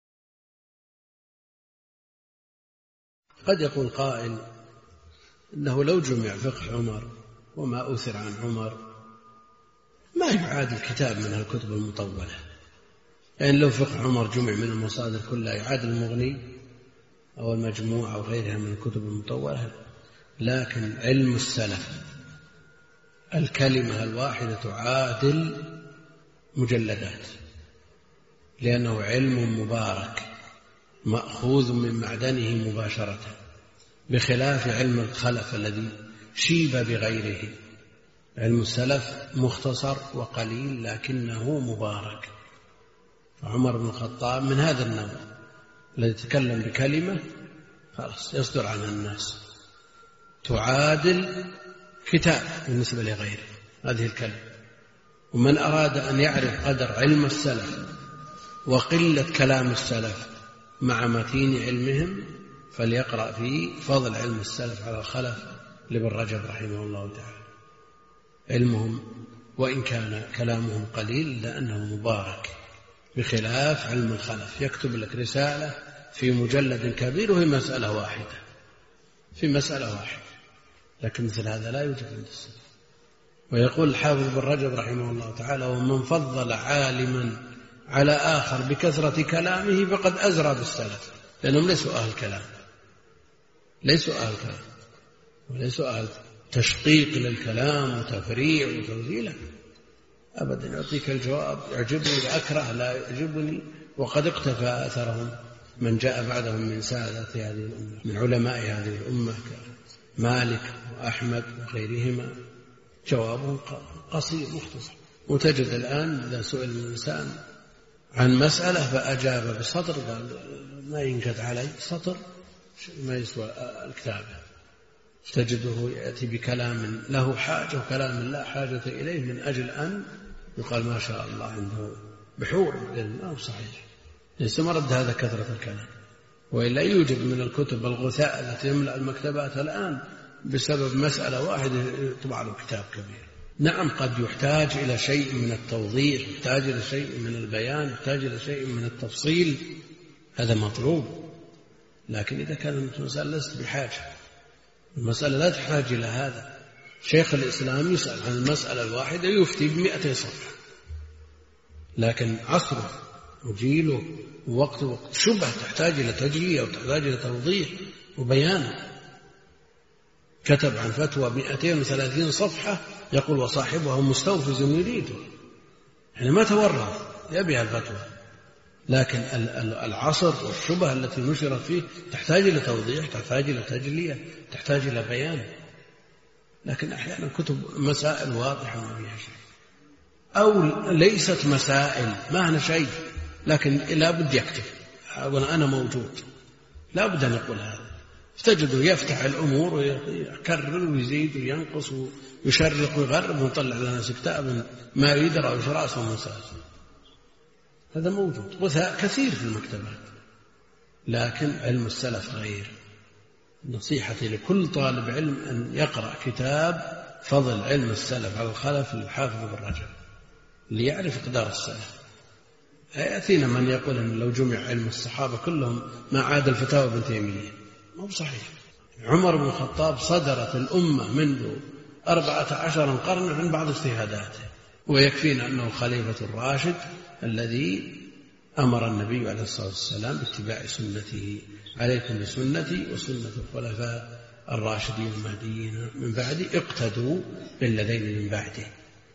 قد يقول قائل إنه لو جمع فقه عمر وما أثر عن عمر ما يعادل كتاب من الكتب المطولة، يعني لو فقه عمر جمع من المصادر كلها يعادل المغني أو المجموع أو غيرها من الكتب المطولة. لكن علم السلف الكلمة الواحدة تعادل مجلدات، لأنه علم مبارك مأخوذ من معدنه مباشرة، بخلاف علم الخلف الذي شيب بغيره. علم السلف مختصر وقليل لكنه مبارك. فعمر بن الخطاب من هذا النوع الذي يتكلم بكلمة خلاص يصدر عنها الناس تعادل كتاب بالنسبة لغيره هذه الكلمة. ومن أراد أن يعرف قدر علم السلف وقلة كلام السلف مع متين علمهم فليقرأ في فضل علم السلف على الخلف لابن رجب رحمه الله تعالى. علمهم وإن كان كلامهم قليل لأنه مبارك، بخلاف علم الخلف يكتب لك رسالة في مجلد كبير وهي مسألة واحدة في مسألة واحدة، لكن مثل هذا لا يوجد عند السلف. ويقول الحافظ ابن رجب رحمه الله تعالى: ومن فضل عالما على آخر بكثرة كلامه فقد أزرى بالسلف، لأنهم ليسوا أهل كلام ليسوا أهل كلام وليسوا أهل تشقيق للكلام وتفريع وتوزيع، أبدا يعطيك الجواب يعجبني وأكره لا يعجبني، وقد اقتفى أثرهم من جاء بعدهم من سادة هذه الأمة من علماء هذه الأمة كمالك وأحمد وغيرهما، جوابهم قصير مختصر. وتجد الآن إذا سئل الإنسان عن مسألة فأجاب بسطر قال ما ينكت علي سطر ما يسوى الكتابة، تجده يأتي بكلام له حاجة وكلام لا حاجة إليه من أجل أن يقال ما شاء الله عنده بحور، ما هو صحيح، ليس مرد هذا كثرة الكلام، وإلا يوجد من الكتب الغثاء التي يملأ المكتبات الآن بسبب مسألة واحدة يطبع له كتاب كبير. نعم قد يحتاج إلى شيء من التوضيح، يحتاج إلى شيء من البيان، يحتاج إلى شيء من التفصيل، هذا مطلوب، لكن إذا كانت المسألة لست بحاجة، المسألة لا تحتاج إلى هذا. شيخ الإسلام يسأل عن المسألة الواحدة يفتي بمئتين صفحة، لكن عصره وجيله ووقت وقت شبه تحتاج إلى تجلية وتحتاج إلى توضيح وبيان. كتب عن فتوى مئتين وثلاثين صفحة يقول وصاحبها مستوفز يريده، يعني ما تورط يبيها الفتوى، لكن العصر والشبه التي نشرت فيه تحتاج إلى توضيح، تحتاج إلى تجلية، تحتاج إلى بيان. لكن أحيانا كتب مسائل واضحة ما فيها شيء، أو ليست مسائل ما هنا شيء، لكن لا بد يكتب أقول أنا موجود، لا بد أن يقول هذا، فتجده يفتح الأمور ويكرر ويزيد وينقص ويشرق ويغرب ويطلع لنا كتاب ما يدرى وش رأسه من ساسه. هذا موجود غثاء كثير في المكتبات، لكن علم السلف غير. نصيحتي لكل طالب علم أن يقرأ كتاب فضل علم السلف على الخلف للحافظ بن رجب ليعرف قدر السلف. يأتينا من يقول أن لو جمع علم الصحابة كلهم ما عاد الفتاوى ابن تيمية، ما هو صحيح. عمر بن الخطاب صدرت الأمة منذ أربعة عشر قرن عن بعض اجتهاداته، ويكفينا أنه خليفة الراشد الذي أمر النبي عليه الصلاة والسلام باتباع سنته، عليكم بسنتي وسنة الخلفاء الراشدين المهديين من بعدي اقتدوا بالذين من بعده.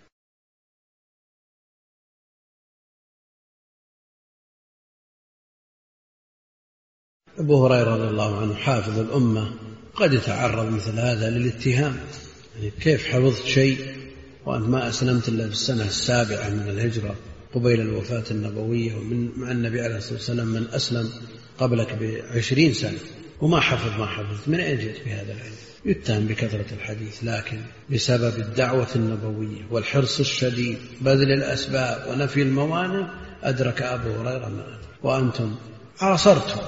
أبو هريرة رضي الله عنه حافظ الأمة قد يتعرض مثل هذا للاتهام، يعني كيف حفظت شيء وأنت ما أسلمت إلا في السنة السابعة من الهجرة قبيل الوفاة النبوية، ومن مع النبي عليه الصلاة والسلام من أسلم قبلك بعشرين سنة وما حفظ ما حفظت، من أين جئت بهذا العلم؟ يتهم بكثرة الحديث، لكن بسبب الدعوة النبوية والحرص الشديد بذل الأسباب ونفي الموانع أدرك أبو هريرة ما أدرك. وأنتم عاصرتم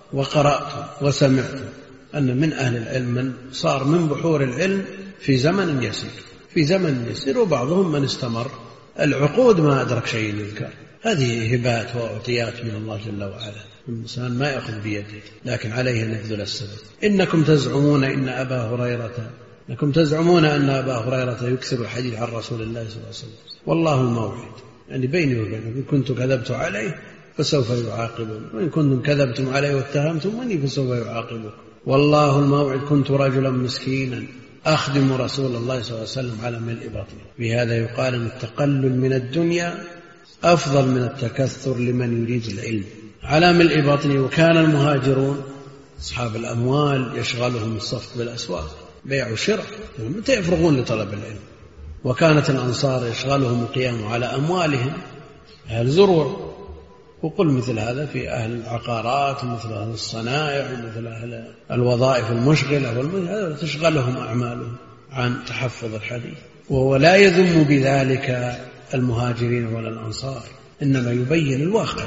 وقرأتم وسمعتم أن من أهل العلم من صار من بحور العلم في زمن يسير في زمن يسير وبعضهم من استمر العقود ما أدرك شيء يذكر. هذه هبات وأعطيات من الله جل وعلا، الإنسان ما يأخذ بيده، لكن عليه أن يبذل السبب. إنكم تزعمون إن أبا هريرة إنكم تزعمون أن أبا هريرة يكثر الحديث عن رسول الله صلى الله عليه وسلم، والله الموعد، يعني بيني وبينكم إن كنت كذبت عليه فسوف يعاقبون، وإن كنتم كذبتم عليه واتهمتموني فسوف يعاقبون. والله الموعد، كنت رجلا مسكينا أخدم رسول الله صلى الله عليه وسلم على ملء بطني. بهذا يقال أن التقلل من الدنيا أفضل من التكثر لمن يريد العلم على ملء بطني. وكان المهاجرون أصحاب الأموال يشغلهم الصفق بالأسواق، بيع وشراء، متى يفرغون لطلب العلم. وكانت الأنصار يشغلهم القيام على أموالهم، أهل زروع، وقل مثل هذا في أهل العقارات ومثل أهل الصنائع ومثل أهل الوظائف المشغلة والمشغلة تشغلهم أعمالهم عن تحفظ الحديث. وهو لا يذم بذلك المهاجرين ولا الأنصار، إنما يبين الواقع.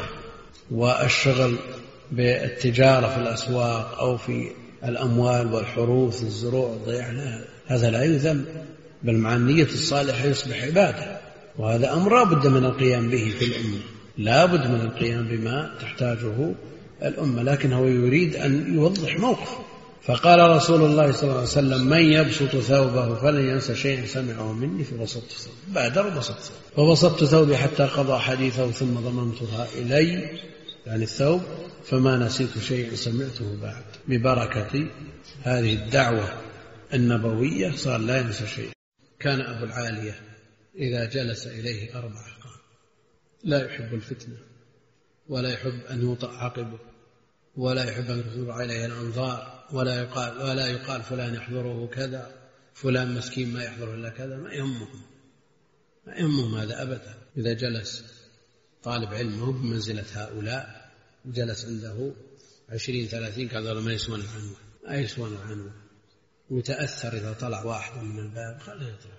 والشغل بالتجارة في الأسواق أو في الأموال والحروث الزروع الضياع هذا لا يذم، بل مع النية الصالحة يصبح عبادة، وهذا أمر لا بد من القيام به في الأمة، لا بد من القيام بما تحتاجه الأمة، لكن هو يريد أن يوضح موقف. فقال رسول الله صلى الله عليه وسلم: من يبسط ثوبه فلن ينسى شيئا سمعه مني فبسطت ثوبي. بادر وبسطت فبسطت ثوبي حتى قضى حديثه ثم ضممتها إلي، يعني الثوب، فما نسيت شيئا سمعته بعد. ببركة هذه الدعوة النبوية صار لا ينسى شيء. كان أبو العالية إذا جلس إليه أربعة قام، لا يحب الفتنة ولا يحب أن يوطأ عقبه ولا يحب أن تدور عليه الأنظار ولا يقال, ولا يقال فلان يحضره كذا فلان مسكين ما يحضره إلا كذا، ما يهمهم ما يهمهم هذا أبدا. إذا جلس طالب علم هو بمنزلة هؤلاء وجلس عنده عشرين ثلاثين كذا ما يسوون العنوة ما يسوون العنوة ويتأثر إذا طلع واحد من الباب خليه يطلع،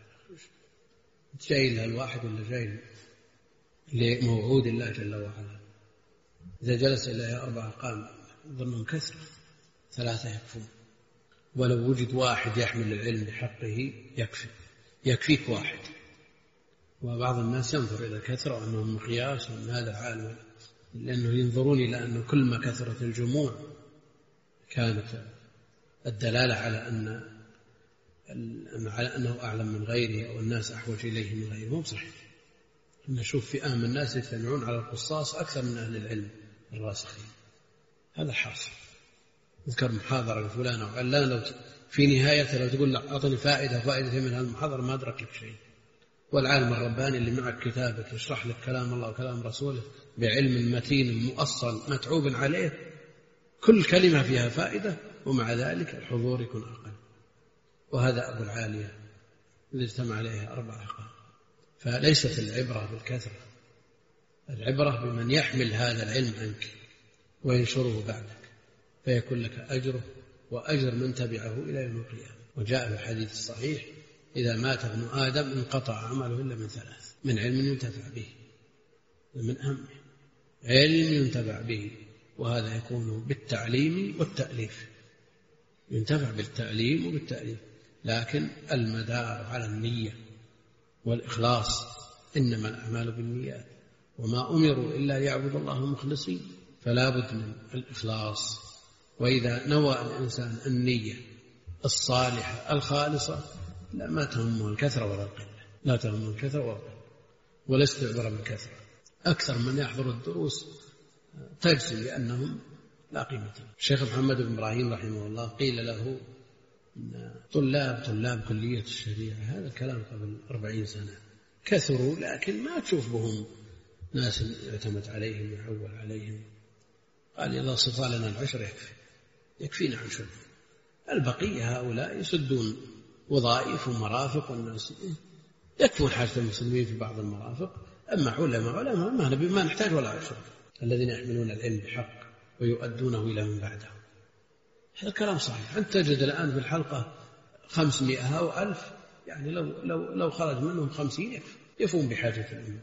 جاي له الواحد ولا جاي لموعود الله جل وعلا. إذا جلس إليه أربعة قام ظنهم كثرة، ثلاثة يكفون، ولو وجد واحد يحمل العلم بحقه يكفي يكفيك واحد. وبعض الناس ينظر إلى الكثرة وأنهم مقياس وأن هذا عالم، لأنه ينظرون إلى أنه كل ما كثرت الجموع كانت الدلالة على أن على أنه أعلم من غيره أو الناس أحوج إليه من غيره. مو صحيح. نشوف فئام الناس يجتمعون على القصاص أكثر من أهل العلم الراسخين، هذا حاصل. اذكر محاضرة لفلان أو علان لو في نهايتها لو تقول أعطني فائدة فائدة من هذه المحاضرة ما أدرك لك شيء. والعالم الرباني اللي معك كتابك يشرح لك كلام الله وكلام رسوله بعلم متين مؤصل متعوب عليه، كل كلمة فيها فائدة، ومع ذلك الحضور يكون أقل. وهذا أبو العالية الذي اجتمع عليه أربعة أقام. فليست العبرة بالكثرة، العبرة بمن يحمل هذا العلم عنك وينشره بعدك فيكون لك أجره وأجر من تبعه إلى يوم القيامة. وجاء في الحديث الصحيح إذا مات ابن آدم انقطع عمله إلا من ثلاث: من علم ينتفع به، من أهم علم ينتفع به، وهذا يكون بالتعليم والتأليف، ينتفع بالتعليم وبالتأليف، لكن المدار على النية والإخلاص، إنما الأعمال بالنيات وما أمروا إلا ليعبدوا الله مخلصين، فلا بد من الإخلاص. وإذا نوى الإنسان النية الصالحة الخالصة لا ما تهمه الكثرة ولا القلة، لا تهمه الكثرة ولا القلة، ولا استعبر بالكثرة. أكثر من يحضر الدروس تجزي لأنهم لا قيمة لهم. الشيخ محمد بن إبراهيم رحمه الله قيل له إن طلاب طلاب كلية الشريعة، هذا الكلام قبل أربعين سنة، كثروا لكن ما تشوف بهم ناس يعتمد عليهم يحول عليهم. قال إذا صفى لنا العشر يكفي يكفينا عشر، البقية هؤلاء يسدون وظائف ومرافق والناس يكفون حاجة المسلمين في بعض المرافق، أما علماء علماء ما نبي ما نحتاج ولا عشر، الذين يحملون العلم بحق ويؤدونه إلى من بعده. هذا كلام صحيح. أنت تجد الآن في الحلقة خمسمائة أو ألف، يعني لو لو لو خرج منهم خمسين يكفي يفون بحاجة الأمة.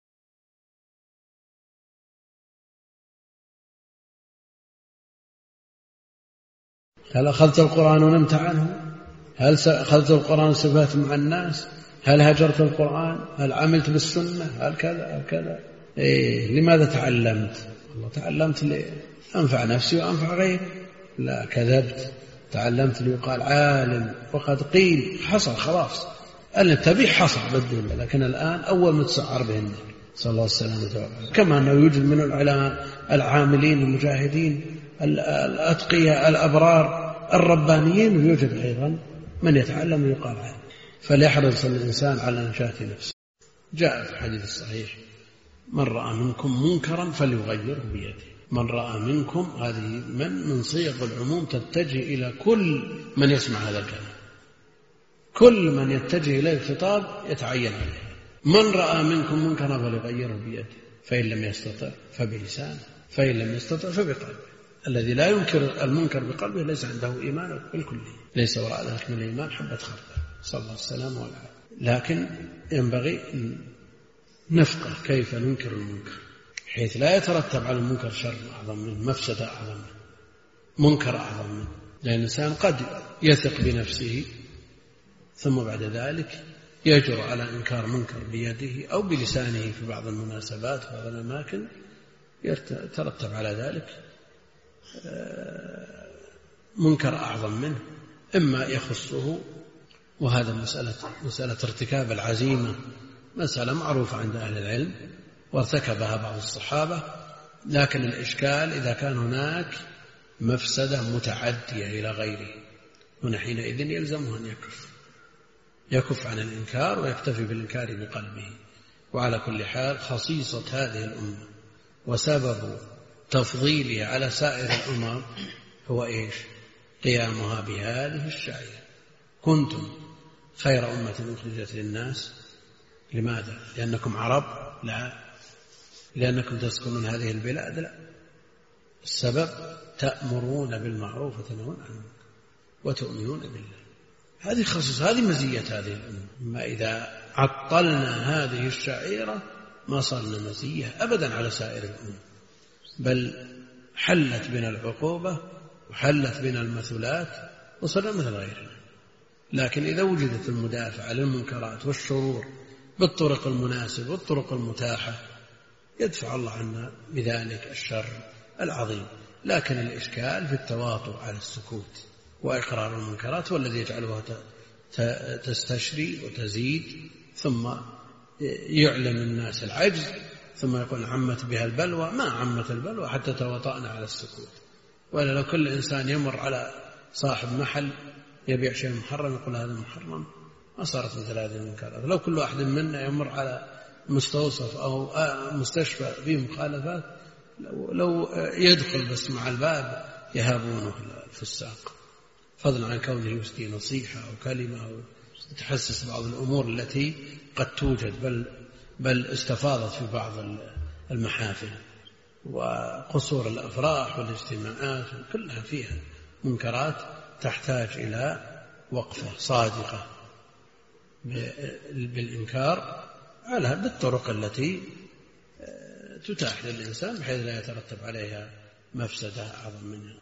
هل أخذت القرآن ونمت عنه؟ هل أخذت القرآن وسبات مع الناس؟ هل هجرت القرآن؟ هل عملت بالسنة؟ هل كذا هل كذا؟ إيه لماذا تعلمت؟ والله تعلمت لأنفع نفسي وأنفع غيري. لا، كذبت. تعلمت ليقال عالم وقد قيل، حصل خلاص، التبيح حصل بالدنيا، لكن الآن أول متسعر بهن صلى الله عليه وسلم. كما أنه يوجد من العلماء العاملين المجاهدين الأتقياء الأبرار الربانيين، ويوجد أيضا من يتعلم ليقال عالم. فليحرص الإنسان على نجاة نفسه. جاء في الحديث الصحيح من رأى منكم منكرا فليغيره بيده. من رأى منكم هذه من من صيغ العموم تتجه إلى كل من يسمع هذا الكلام، كل من يتجه إليه الخطاب يتعين عليه. من رأى منكم منكرا فليغيره بيده، فإن لم يستطع فبلسانه، فإن لم يستطع فبقلبه. الذي لا ينكر المنكر بقلبه ليس عنده إيمان بالكلية، ليس وراء ذلك من الإيمان حبة خردل، صلى الله عليه وسلم والعافية. لكن ينبغي أن نفقه كيف ننكر المنكر حيث لا يترتب على المنكر شر أعظم منه، مفسدة أعظم منه، منكر أعظم منه. لأن الإنسان قد يثق بنفسه ثم بعد ذلك يجر على إنكار منكر بيده أو بلسانه في بعض المناسبات وفي بعض الأماكن، يترتب على ذلك منكر أعظم منه، إما يخصه، وهذا مسألة, مسألة ارتكاب العزيمة مسألة معروفة عند أهل العلم وارتكبها بعض الصحابة، لكن الإشكال إذا كان هناك مفسدة متعدية إلى غيره، هنا حينئذ يلزمه أن يكف يكف عن الإنكار ويكتفي بالإنكار بقلبه. وعلى كل حال خصيصة هذه الأمة وسبب تفضيلها على سائر الأمم هو إيش؟ قيامها بهذه الشعيرة. كنتم خير أمة أخرجت للناس. لماذا؟ لأنكم عرب؟ لا. لأنكم تسكنون هذه البلاد؟ لا. السبب تأمرون بالمعروف وتنهون عن المنكر وتؤمنون بالله. هذه خصوص، هذه مزية هذه الأمة. ما إذا عطلنا هذه الشعيرة ما صرنا مزية أبدا على سائر الأمم، بل حلت بنا العقوبة وحلت بنا المثلات وصرنا مثل غيرنا. لكن إذا وجدت المدافعة للمنكرات والشرور بالطرق المناسبة والطرق المتاحة يدفع الله عنا بذلك الشر العظيم. لكن الإشكال في التواطؤ على السكوت وإقرار المنكرات والذي يجعلها تستشري وتزيد، ثم يعلم الناس العجز، ثم يقول عمت بها البلوى. ما عمت البلوى حتى تواطأنا على السكوت. ولا لو كل إنسان يمر على صاحب محل يبيع شيء محرم يقول هذا محرم ما صارت مثل هذه المنكرات. لو كل واحد منا يمر على مستوصف أو مستشفى فيه مخالفات لو يدخل بس مع الباب يهابونه الفساق، فضلا عن كونه يسدي نصيحة أو كلمة أو يتحسس بعض الأمور التي قد توجد بل, بل استفاضت في بعض المحافل وقصور الأفراح والاجتماعات كلها فيها منكرات تحتاج إلى وقفة صادقة بالإنكار على بالطرق التي تتاح للإنسان بحيث لا يترتب عليها مفسدة أعظم منها.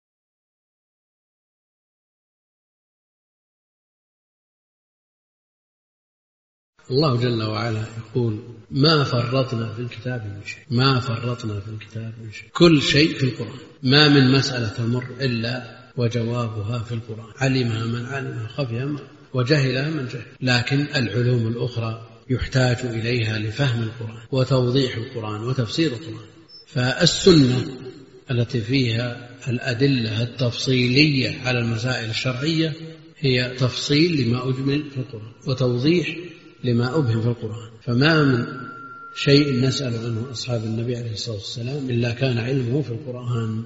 الله جل وعلا يقول ما فرطنا في الكتاب من شيء. ما فرطنا في الكتاب من شيء، كل شيء في القرآن. ما من مسألة تمر إلا وجوابها في القرآن، علمها من علمها خفيها وجهلها من جهل. لكن العلوم الأخرى يحتاج إليها لفهم القرآن وتوضيح القرآن وتفسير القرآن. فالسنة التي فيها الأدلة التفصيلية على المسائل الشرعية هي تفصيل لما أجمل في القرآن وتوضيح لما أبهم في القرآن. فما من شيء نسأل عنه أصحاب النبي عليه الصلاة والسلام إلا كان علمه في القرآن.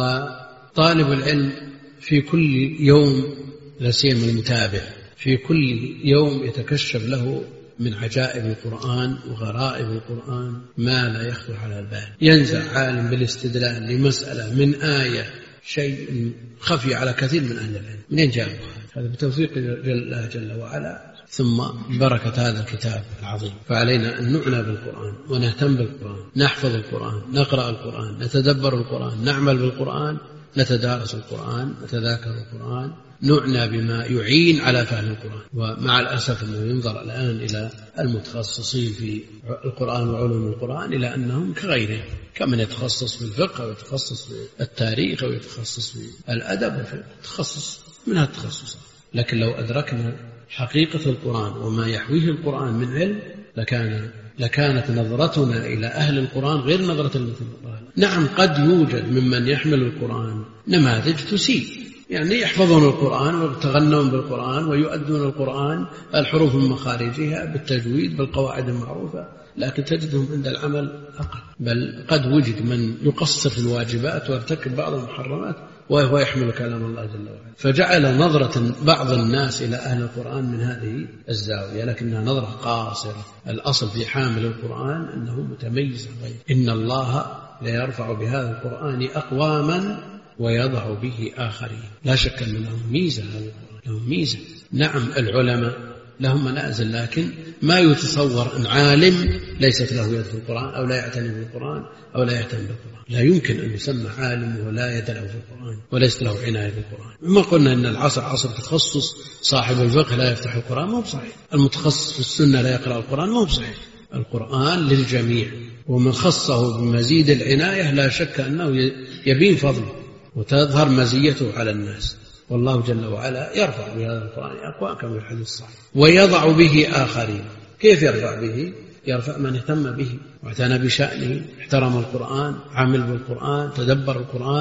وطالب العلم في كل يوم لا سيما المتابع في كل يوم يتكشف له من عجائب القرآن وغرائب القرآن ما لا يخطر على البال. ينزع عالم بالاستدلال لمسألة من آية شيء خفي على كثير من أهل العلم. منين جابه؟ هذا بتوفيق الله جل وعلا ثم بركة هذا الكتاب العظيم. فعلينا أن نعنى بالقرآن ونهتم بالقرآن، نحفظ القرآن، نقرأ القرآن، نتدبر القرآن، نعمل بالقرآن، نتدارس القرآن، نتذاكر القرآن، نعنى بما يعين على فهم القرآن. ومع الأسف أنه ينظر الآن إلى المتخصصين في القرآن وعلوم القرآن إلى أنهم كغيرهم، كمن يتخصص في الفقه ويتخصص في التاريخ ويتخصص في الأدب ويتخصص من هذا التخصصات. لكن لو أدركنا حقيقة القرآن وما يحويه القرآن من علم لكان لكانت نظرتنا إلى أهل القرآن غير نظرة المتلقين. نعم قد يوجد ممن يحمل القرآن نماذج تسيء، يعني يحفظون القرآن ويتغنون بالقرآن ويؤدون القرآن الحروف من مخارجها بالتجويد بالقواعد المعروفة، لكن تجدهم عند العمل أقل. بل قد وجد من يقصر في الواجبات ويرتكب بعض المحرمات وهو يحمل كلام الله جل وعلا. فجعل نظرة بعض الناس إلى أهل القرآن من هذه الزاوية، لكنها نظرة قاصرة. الأصل في حامل القرآن أنه متميز غير. إن الله ليرفع بهذا القرآن أقواما ويضع به آخرين. لا شك أن لهم ميزة، لهم ميزة. نعم العلماء لهم منازل، لكن ما يتصور أن عالم ليست له يد في القرآن أو لا يعتني بالقرآن أو لا يهتم بالقرآن. لا يمكن أن يسمى عالم ولا يد له في القرآن وليس له عناية بالقرآن. ما قلنا أن العصر عصر تخصص، صاحب الفقه لا يفتح القرآن، ما هو صحيح. المتخصص في السنة لا يقرأ القرآن، ما هو صحيح. القرآن للجميع، ومن خصه بمزيد العناية لا شك أنه يبين فضله وتظهر مزيته على الناس. والله جل وعلا يرفع بهذا القرآن أقوام كما في الحديث الصحيح ويضع به آخرين. كيف يرفع به؟ يرفع من اهتم به واعتنى بشأنه، احترم القرآن، عمل بالقرآن، تدبر القرآن،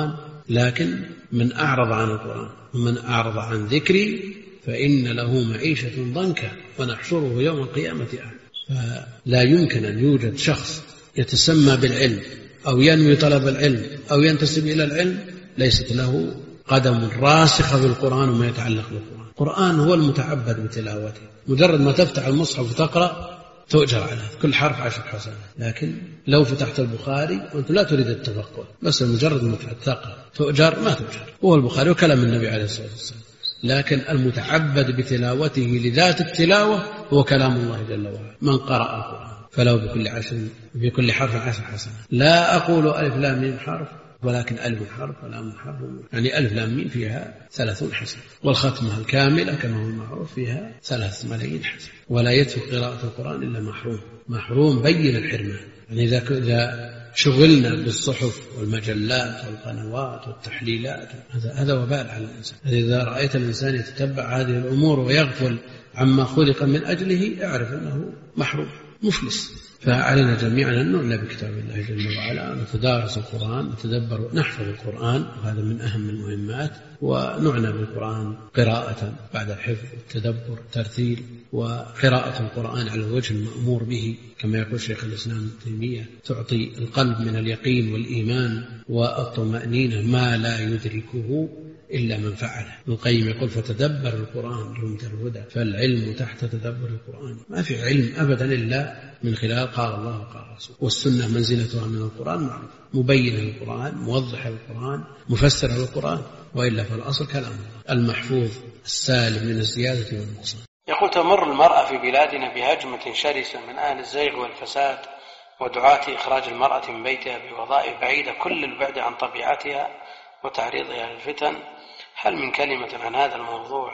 لكن من أعرض عن القرآن ومن أعرض عن ذكري فإن له معيشة ضنكا ونحشره يوم القيامة أعمى. فلا يمكن أن يوجد شخص يتسمى بالعلم أو ينوي طلب العلم أو ينتسب إلى العلم ليست له قدم راسخة بالقرآن وما يتعلق بالقرآن. القرآن هو المتعبد بتلاوته، مجرد ما تفتح المصحف وتقرأ تؤجر على كل حرف عشر حسنات. لكن لو فتحت البخاري وأنت لا تريد التفقه بس مجرد ما تقرأ تؤجر ما تؤجر. هو البخاري وكلام النبي عليه الصلاة والسلام، لكن المتعبد بتلاوته لذات التلاوة هو كلام الله جل وعلا. من قرأ القرآن فلو بكل عشر بكل حرف عشر حسنات. لا أقول ألف لام ميم حرف، ولكن ألف حرف ولام حرف، يعني ألف لام ميم فيها ثلاثون حسنة، والختمة الكاملة كما هو المعروف فيها ثلاثة ملايين حسنة. ولا يدفع قراءة القرآن إلا محروم، محروم بين الحرمان. يعني إذا شغلنا بالصحف والمجلات والقنوات والتحليلات هذا هذا وبال على الإنسان. إذا رأيت الإنسان يتتبع هذه الأمور ويغفل عما خلق من أجله اعرف أنه محروم مفلس. فعلينا جميعا أن نعنى بكتاب الله جل وعلا، نتدارس القرآن، نتدبر، نحفظ القرآن، وهذا من أهم المهمات. ونعنى بالقرآن قراءة بعد الحفظ والتدبر والترتيل، وقراءة القرآن على الوجه المأمور به كما يقول شيخ الإسلام ابن تيمية، تعطي القلب من اليقين والإيمان والطمأنينة ما لا يدركه إلا من فعله. ابن القيم يقول فتدبر القرآن رمت الهدى، فالعلم تحت تدبر القرآن. ما في علم أبدا إلا من خلال قال الله وقال رسول. والسنة منزلتها من القرآن معروف، مبينة للقرآن، موضحة للقرآن، مفسرة للقرآن، وإلا فالأصل كلام الله المحفوظ السالم من الزيادة والنقصان.
يقول تمر المرأة في بلادنا بهجمة شرسة من أهل الزيغ والفساد ودعاة إخراج المرأة من بيتها بوظائف بعيدة كل البعد عن طبيعتها وتعريضها للفتن. هل من كلمة عن هذا الموضوع؟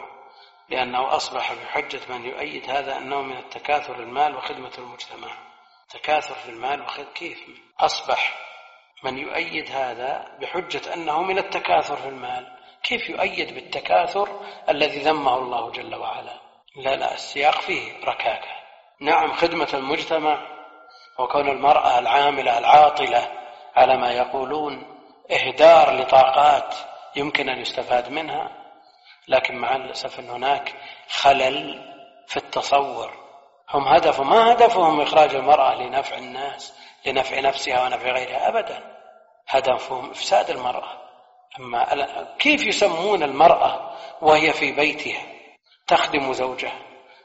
لأنه أصبح بحجة من يؤيد هذا أنه من التكاثر المال وخدمة المجتمع. تكاثر في المال وخدمة، كيف أصبح من يؤيد هذا بحجة أنه من التكاثر في المال؟ كيف يؤيد بالتكاثر الذي ذمه الله جل وعلا؟ لا لا، السياق فيه ركاكة. نعم، خدمة المجتمع وكون المرأة العاملة العاطلة على ما يقولون إهدار لطاقات يمكن أن يستفاد منها، لكن مع الأسف أن هناك خلل في التصور. هم هدف ما هدفهم إخراج المرأة لنفع الناس، لنفع نفسها ونفع غيرها، أبدا. هدفهم إفساد المرأة. أما كيف يسمون المرأة وهي في بيتها تخدم زوجها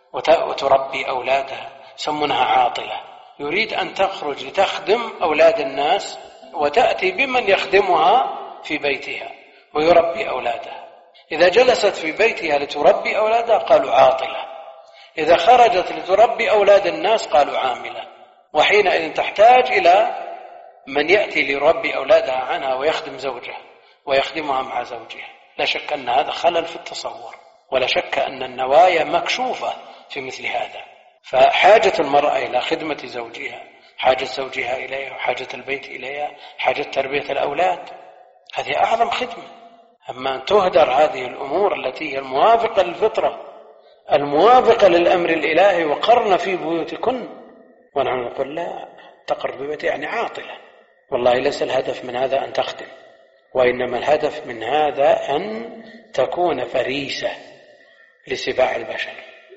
وتربي أولادها؟ يسمونها عاطلة. يريد أن تخرج لتخدم أولاد الناس وتأتي بمن يخدمها في بيتها ويربي أولادها. إذا جلست في بيتها لتربي أولادها قالوا عاطلة، إذا خرجت لتربي أولاد الناس قالوا عاملة. وحينئذ تحتاج إلى من يأتي ليربي أولادها عنها ويخدم زوجها ويخدمها مع زوجها. لا شك أن هذا خلل في التصور، ولا شك أن النوايا مكشوفة في مثل هذا. فحاجة المرأة إلى خدمة زوجها، حاجة زوجها إليها، وحاجة البيت إليها، حاجة تربية الأولاد، هذه أعظم خدمة. أما أن تهدر هذه الأمور التي هي الموافقة للفطرة الموافقة للأمر الإلهي، وقرن في بيوتكن، ونحن نقول لا، تقر في بيتها يعني عاطلة. والله ليس الهدف من هذا أن تخدم، وإنما الهدف من هذا أن تكون فريسة لسباع البشر.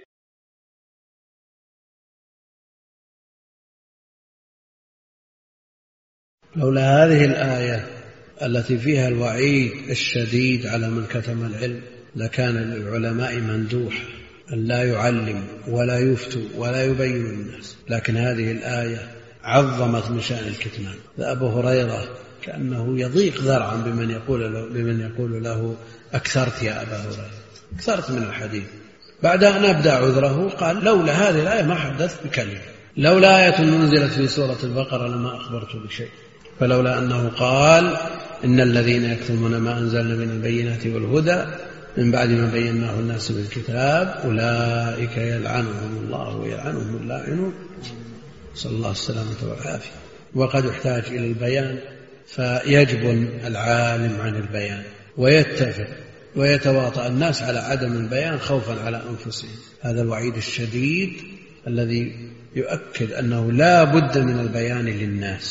لولا هذه الآية التي فيها الوعيد الشديد على من كتم العلم لكان للعلماء مندوح أن لا يعلم ولا يفتوا ولا يبين للناس، لكن هذه الآية عظمت من شأن الكتمان. فأبو هريرة كأنه يضيق ذرعا بمن يقول له, بمن يقول له أكثرت يا أبا هريرة، أكثرت من الحديث. بعد أن أبدأ عذره قال لولا هذه الآية ما حدثت بكلمة، لولا آية نزلت في سورة البقرة لما أخبرت بشيء، فلولا أنه قال إن الذين يكتمون ما أنزلنا من البينات والهدى من بعد ما بيناه الناس بالكتاب أولئك يلعنهم الله ويلعنهم اللاعنون، صلى الله السلامة والعافية. وقد يحتاج إلى البيان، فيجبن العالم عن البيان ويتفق ويتواطأ الناس على عدم البيان خوفا على أنفسهم. هذا الوعيد الشديد الذي يؤكد أنه لا بد من البيان للناس،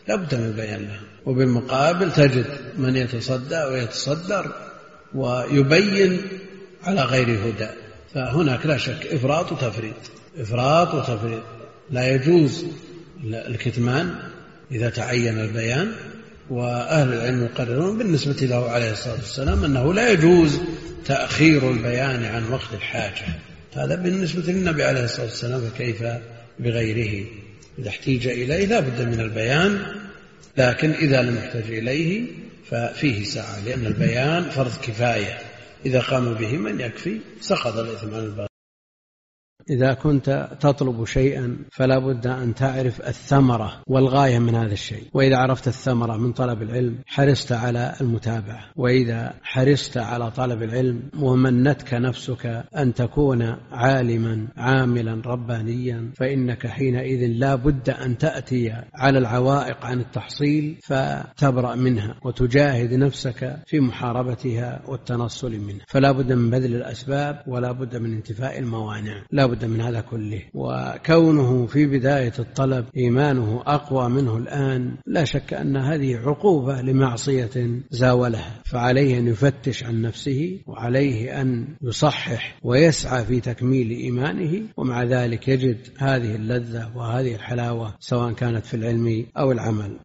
لا بد من البيان لها. وبالمقابل تجد من يتصدى ويتصدر ويبين على غير هدى. فهناك لا شك إفراط وتفريط، إفراط وتفريط. لا يجوز الكتمان إذا تعين البيان، وأهل العلم يقررون بالنسبة له عليه الصلاة والسلام أنه لا يجوز تأخير البيان عن وقت الحاجة. هذا بالنسبة للنبي عليه الصلاة والسلام، فكيف بغيره؟ إذا احتيج إليه لا بد من البيان، لكن إذا لم يحتج إليه ففيه سعة، لأن البيان فرض كفاية، إذا قام به من يكفي سقط الإثم عن الباقي. إذا كنت تطلب شيئا فلا بد أن تعرف الثمرة والغاية من هذا الشيء، وإذا عرفت الثمرة من طلب العلم حرصت على المتابعة، وإذا حرصت على طلب العلم ومنتك نفسك أن تكون عالما عاملا ربانيا، فإنك حينئذ لا بد أن تأتي على العوائق عن التحصيل فتبرأ منها وتجاهد نفسك في محاربتها والتنصل منها. فلا بد من بذل الأسباب ولا بد من انتفاء الموانع، لا بد من هذا كله. وكونه في بداية الطلب إيمانه أقوى منه الآن لا شك أن هذه عقوبة لمعصية زاولها، فعليه أن يفتش عن نفسه، وعليه أن يصحح ويسعى في تكميل إيمانه، ومع ذلك يجد هذه اللذة وهذه الحلاوة سواء كانت في العلم أو العمل.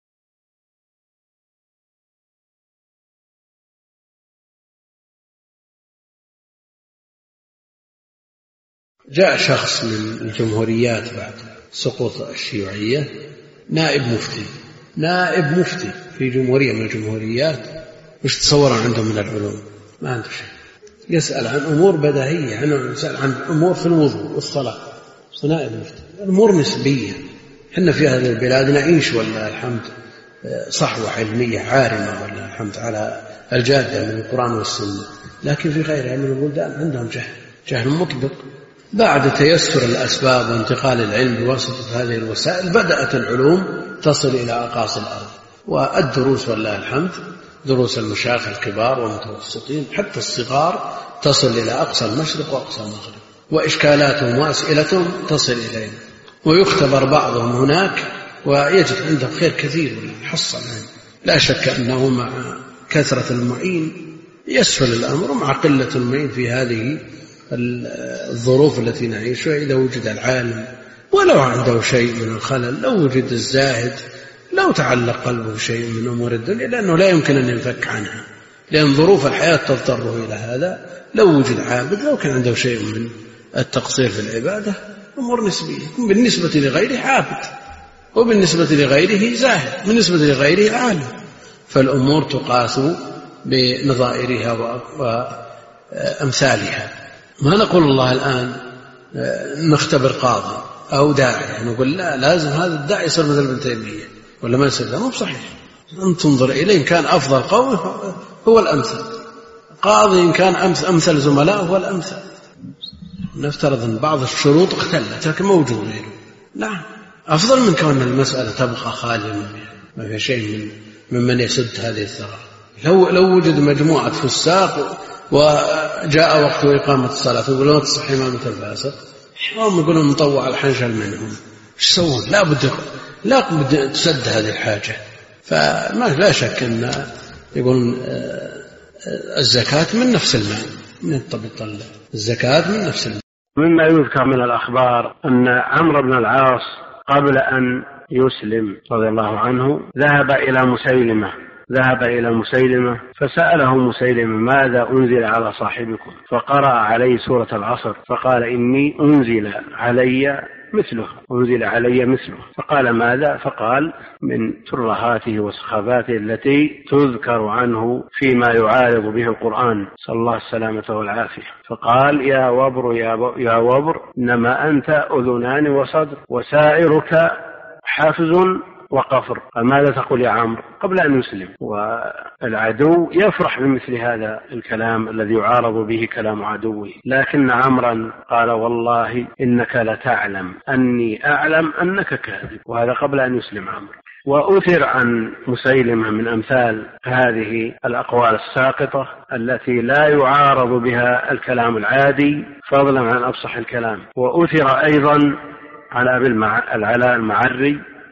جاء شخص من الجمهوريات بعد سقوط الشيوعية، نائب مفتي نائب مفتي في جمهورية من الجمهوريات، وش تصورون عندهم من العلوم؟ ما عنده شيء. يسأل عن أمور بديهية، يعني يسأل عن أمور في الوضوء والصلاة، نائب مفتي. الأمور نسبية. حنا في هذه البلاد نعيش والله الحمد صحوة علمية عارمة والله الحمد على الجادة من القرآن والسنة، لكن في غيرها من البلدان عندهم جهل جهل مطبق. بعد تيسر الأسباب وانتقال العلم بواسطة هذه الوسائل بدأت العلوم تصل إلى أقاصي الأرض، والدروس والله الحمد دروس المشايخ الكبار والمتوسطين حتى الصغار تصل إلى أقصى المشرق وأقصى المغرب، وإشكالاتهم وأسئلتهم تصل إلينا، ويختبر بعضهم هناك ويجد عنده خير كثير حصل عنه. لا شك أنه مع كثرة المعين يسهل الأمر، ومع قلة المعين في هذه الظروف التي نعيشها إذا وجد العالم ولو عنده شيء من الخلل، لو وجد الزاهد، لو تعلق قلبه بشيء من أمور الدنيا، لأنه لا يمكن أن ينفك عنها، لأن ظروف الحياة تضطره إلى هذا. لو وجد عابد، لو كان عنده شيء من التقصير في العبادة، أمور نسبية، بالنسبة لغيره عابد، وبالنسبة لغيره زاهد، بالنسبة لغيره عالم، فالأمور تقاس بنظائرها وأمثالها. ما نقول الله الآن نختبر قاضي أو داعي، نقول لا لازم هذا الداعي يصير مثل ابن تيمية ولا ما يصير، لا مو صحيح. أن تنظر إليه، إن كان أفضل قوم هو الأمثل، قاضي إن كان أمثل زملاء هو الأمثل. نفترض أن بعض الشروط اختلت لكن موجود غيره، نعم أفضل من كون المسألة تبقى خالية ما في شيء من ممن يسد هذه الثغرة. لو لو وجد مجموعة فساق وجاء وقت إقامة الصلاة يقولون ما تصح إمامة الفاسق، هم يقولون نطوع الحنشل منهم، إيش يسوون؟ لا بد لا بد تسد هذه الحاجة. فما لا شك أن يقولون الزكاة من نفس المال، من الطبيعة الزكاة من نفس المال.
مما يذكر من الأخبار أن عمرو بن العاص قبل أن يسلم رضي الله عنه ذهب إلى مسيلمة ذهب إلى مسيلمة فسأله مسيلمة ماذا أنزل على صاحبكم؟ فقرأ عليه سورة العصر، فقال إني أنزل علي مثله أنزل علي مثله فقال ماذا؟ فقال من ترهاته وسخافاته التي تذكر عنه فيما يعارض به القرآن، صلى الله السلامة والعافية. فقال يا وبر يا وبر إنما أنت أذنان وصدر وسائرك حافز وقفر. ماذا تقول يا عمرو؟ قبل أن يسلم. والعدو يفرح بمثل هذا الكلام الذي يعارض به كلام عدوه، لكن عمرا قال والله إنك لتعلم أني أعلم أنك كاذب، وهذا قبل أن يسلم عمرو. وأثر عن مسيلمة من أمثال هذه الأقوال الساقطة التي لا يعارض بها الكلام العادي فضلا عن أفصح الكلام. وأثر أيضا على أبي العلاء المعري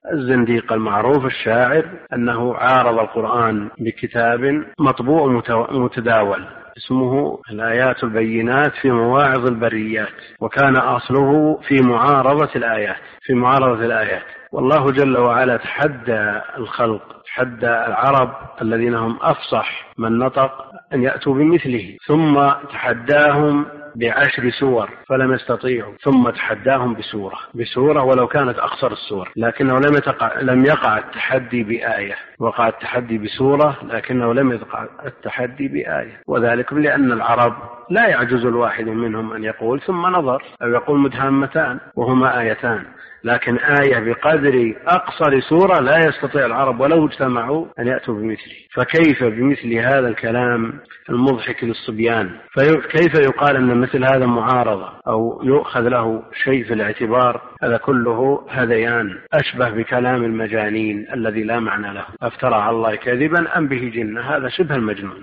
الزنديق المعروف الشاعر أنه عارض القرآن بكتاب مطبوع متداول اسمه الآيات البينات في مواعظ البريات، وكان أصله في معارضة الآيات في معارضة الآيات والله جل وعلا تحدى الخلق، تحدى العرب الذين هم أفصح من نطق أن يأتوا بمثله، ثم تحداهم بعشر سور فلم يستطيعوا، ثم تحداهم بسورة بسورة ولو كانت أقصر السور، لكنه لم يتقع لم يقع التحدي بآية، وقع التحدي بسورة لكنه لم يقع التحدي بآية، وذلك لأن العرب لا يعجز الواحد منهم أن يقول ثم نظر أو يقول مدهمتان وهما آيتان، لكن آية بقدر أقصر سورة لا يستطيع العرب ولو اجتمعوا أن يأتوا بمثله، فكيف بمثل هذا الكلام المضحك للصبيان؟ فكيف يقال أن مثل هذا معارضة أو يؤخذ له شيء في الاعتبار؟ هذا كله هذيان أشبه بكلام المجانين الذي لا معنى له، أفترى على الله كذبا أم به جنة، هذا شبه المجنون.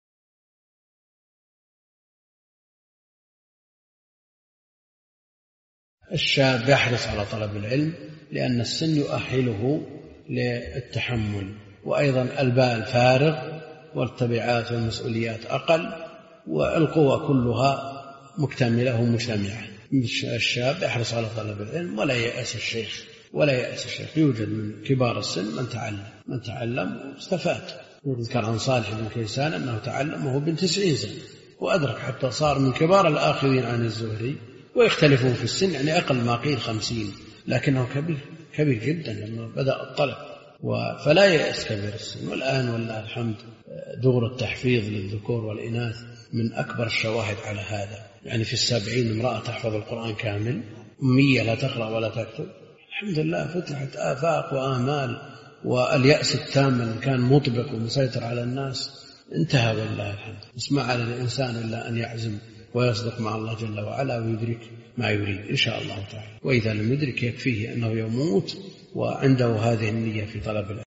الشاب يحرص على طلب العلم لأن السن يؤهله للتحمل، وأيضا البال فارغ والتبعات والمسؤوليات أقل والقوة كلها مكتملة ومجتمعة. الشاب يحرص على طلب العلم ولا يأس الشيخ ولا يأس الشيخ يوجد من كبار السن من تعلم من تعلم واستفاد. يذكر عن صالح بن كيسان أنه تعلم وهو بن تسعين سنة وأدرك حتى صار من كبار الآخذين عن الزهري، ويختلفون في السن يعني أقل ما قيل خمسين، لكنه كبير كبير جدا لما بدأ الطلب، فلا يأس كبير السن. والآن والله الحمد دور التحفيظ للذكور والإناث من أكبر الشواهد على هذا، يعني في السبعين امرأة تحفظ القرآن كامل أمية لا تقرأ ولا تكتب، الحمد لله فتحت آفاق وآمال، واليأس التام من كان مطبق ومسيطر على الناس انتهى والله الحمد. اسمع على الإنسان إلا أن يعزم ويصدق مع الله جل وعلا ويدرك ما يريد إن شاء الله تعالى، وإذا لم يدرك يكفيه أنه يموت وعنده هذه النية في طلب العلم.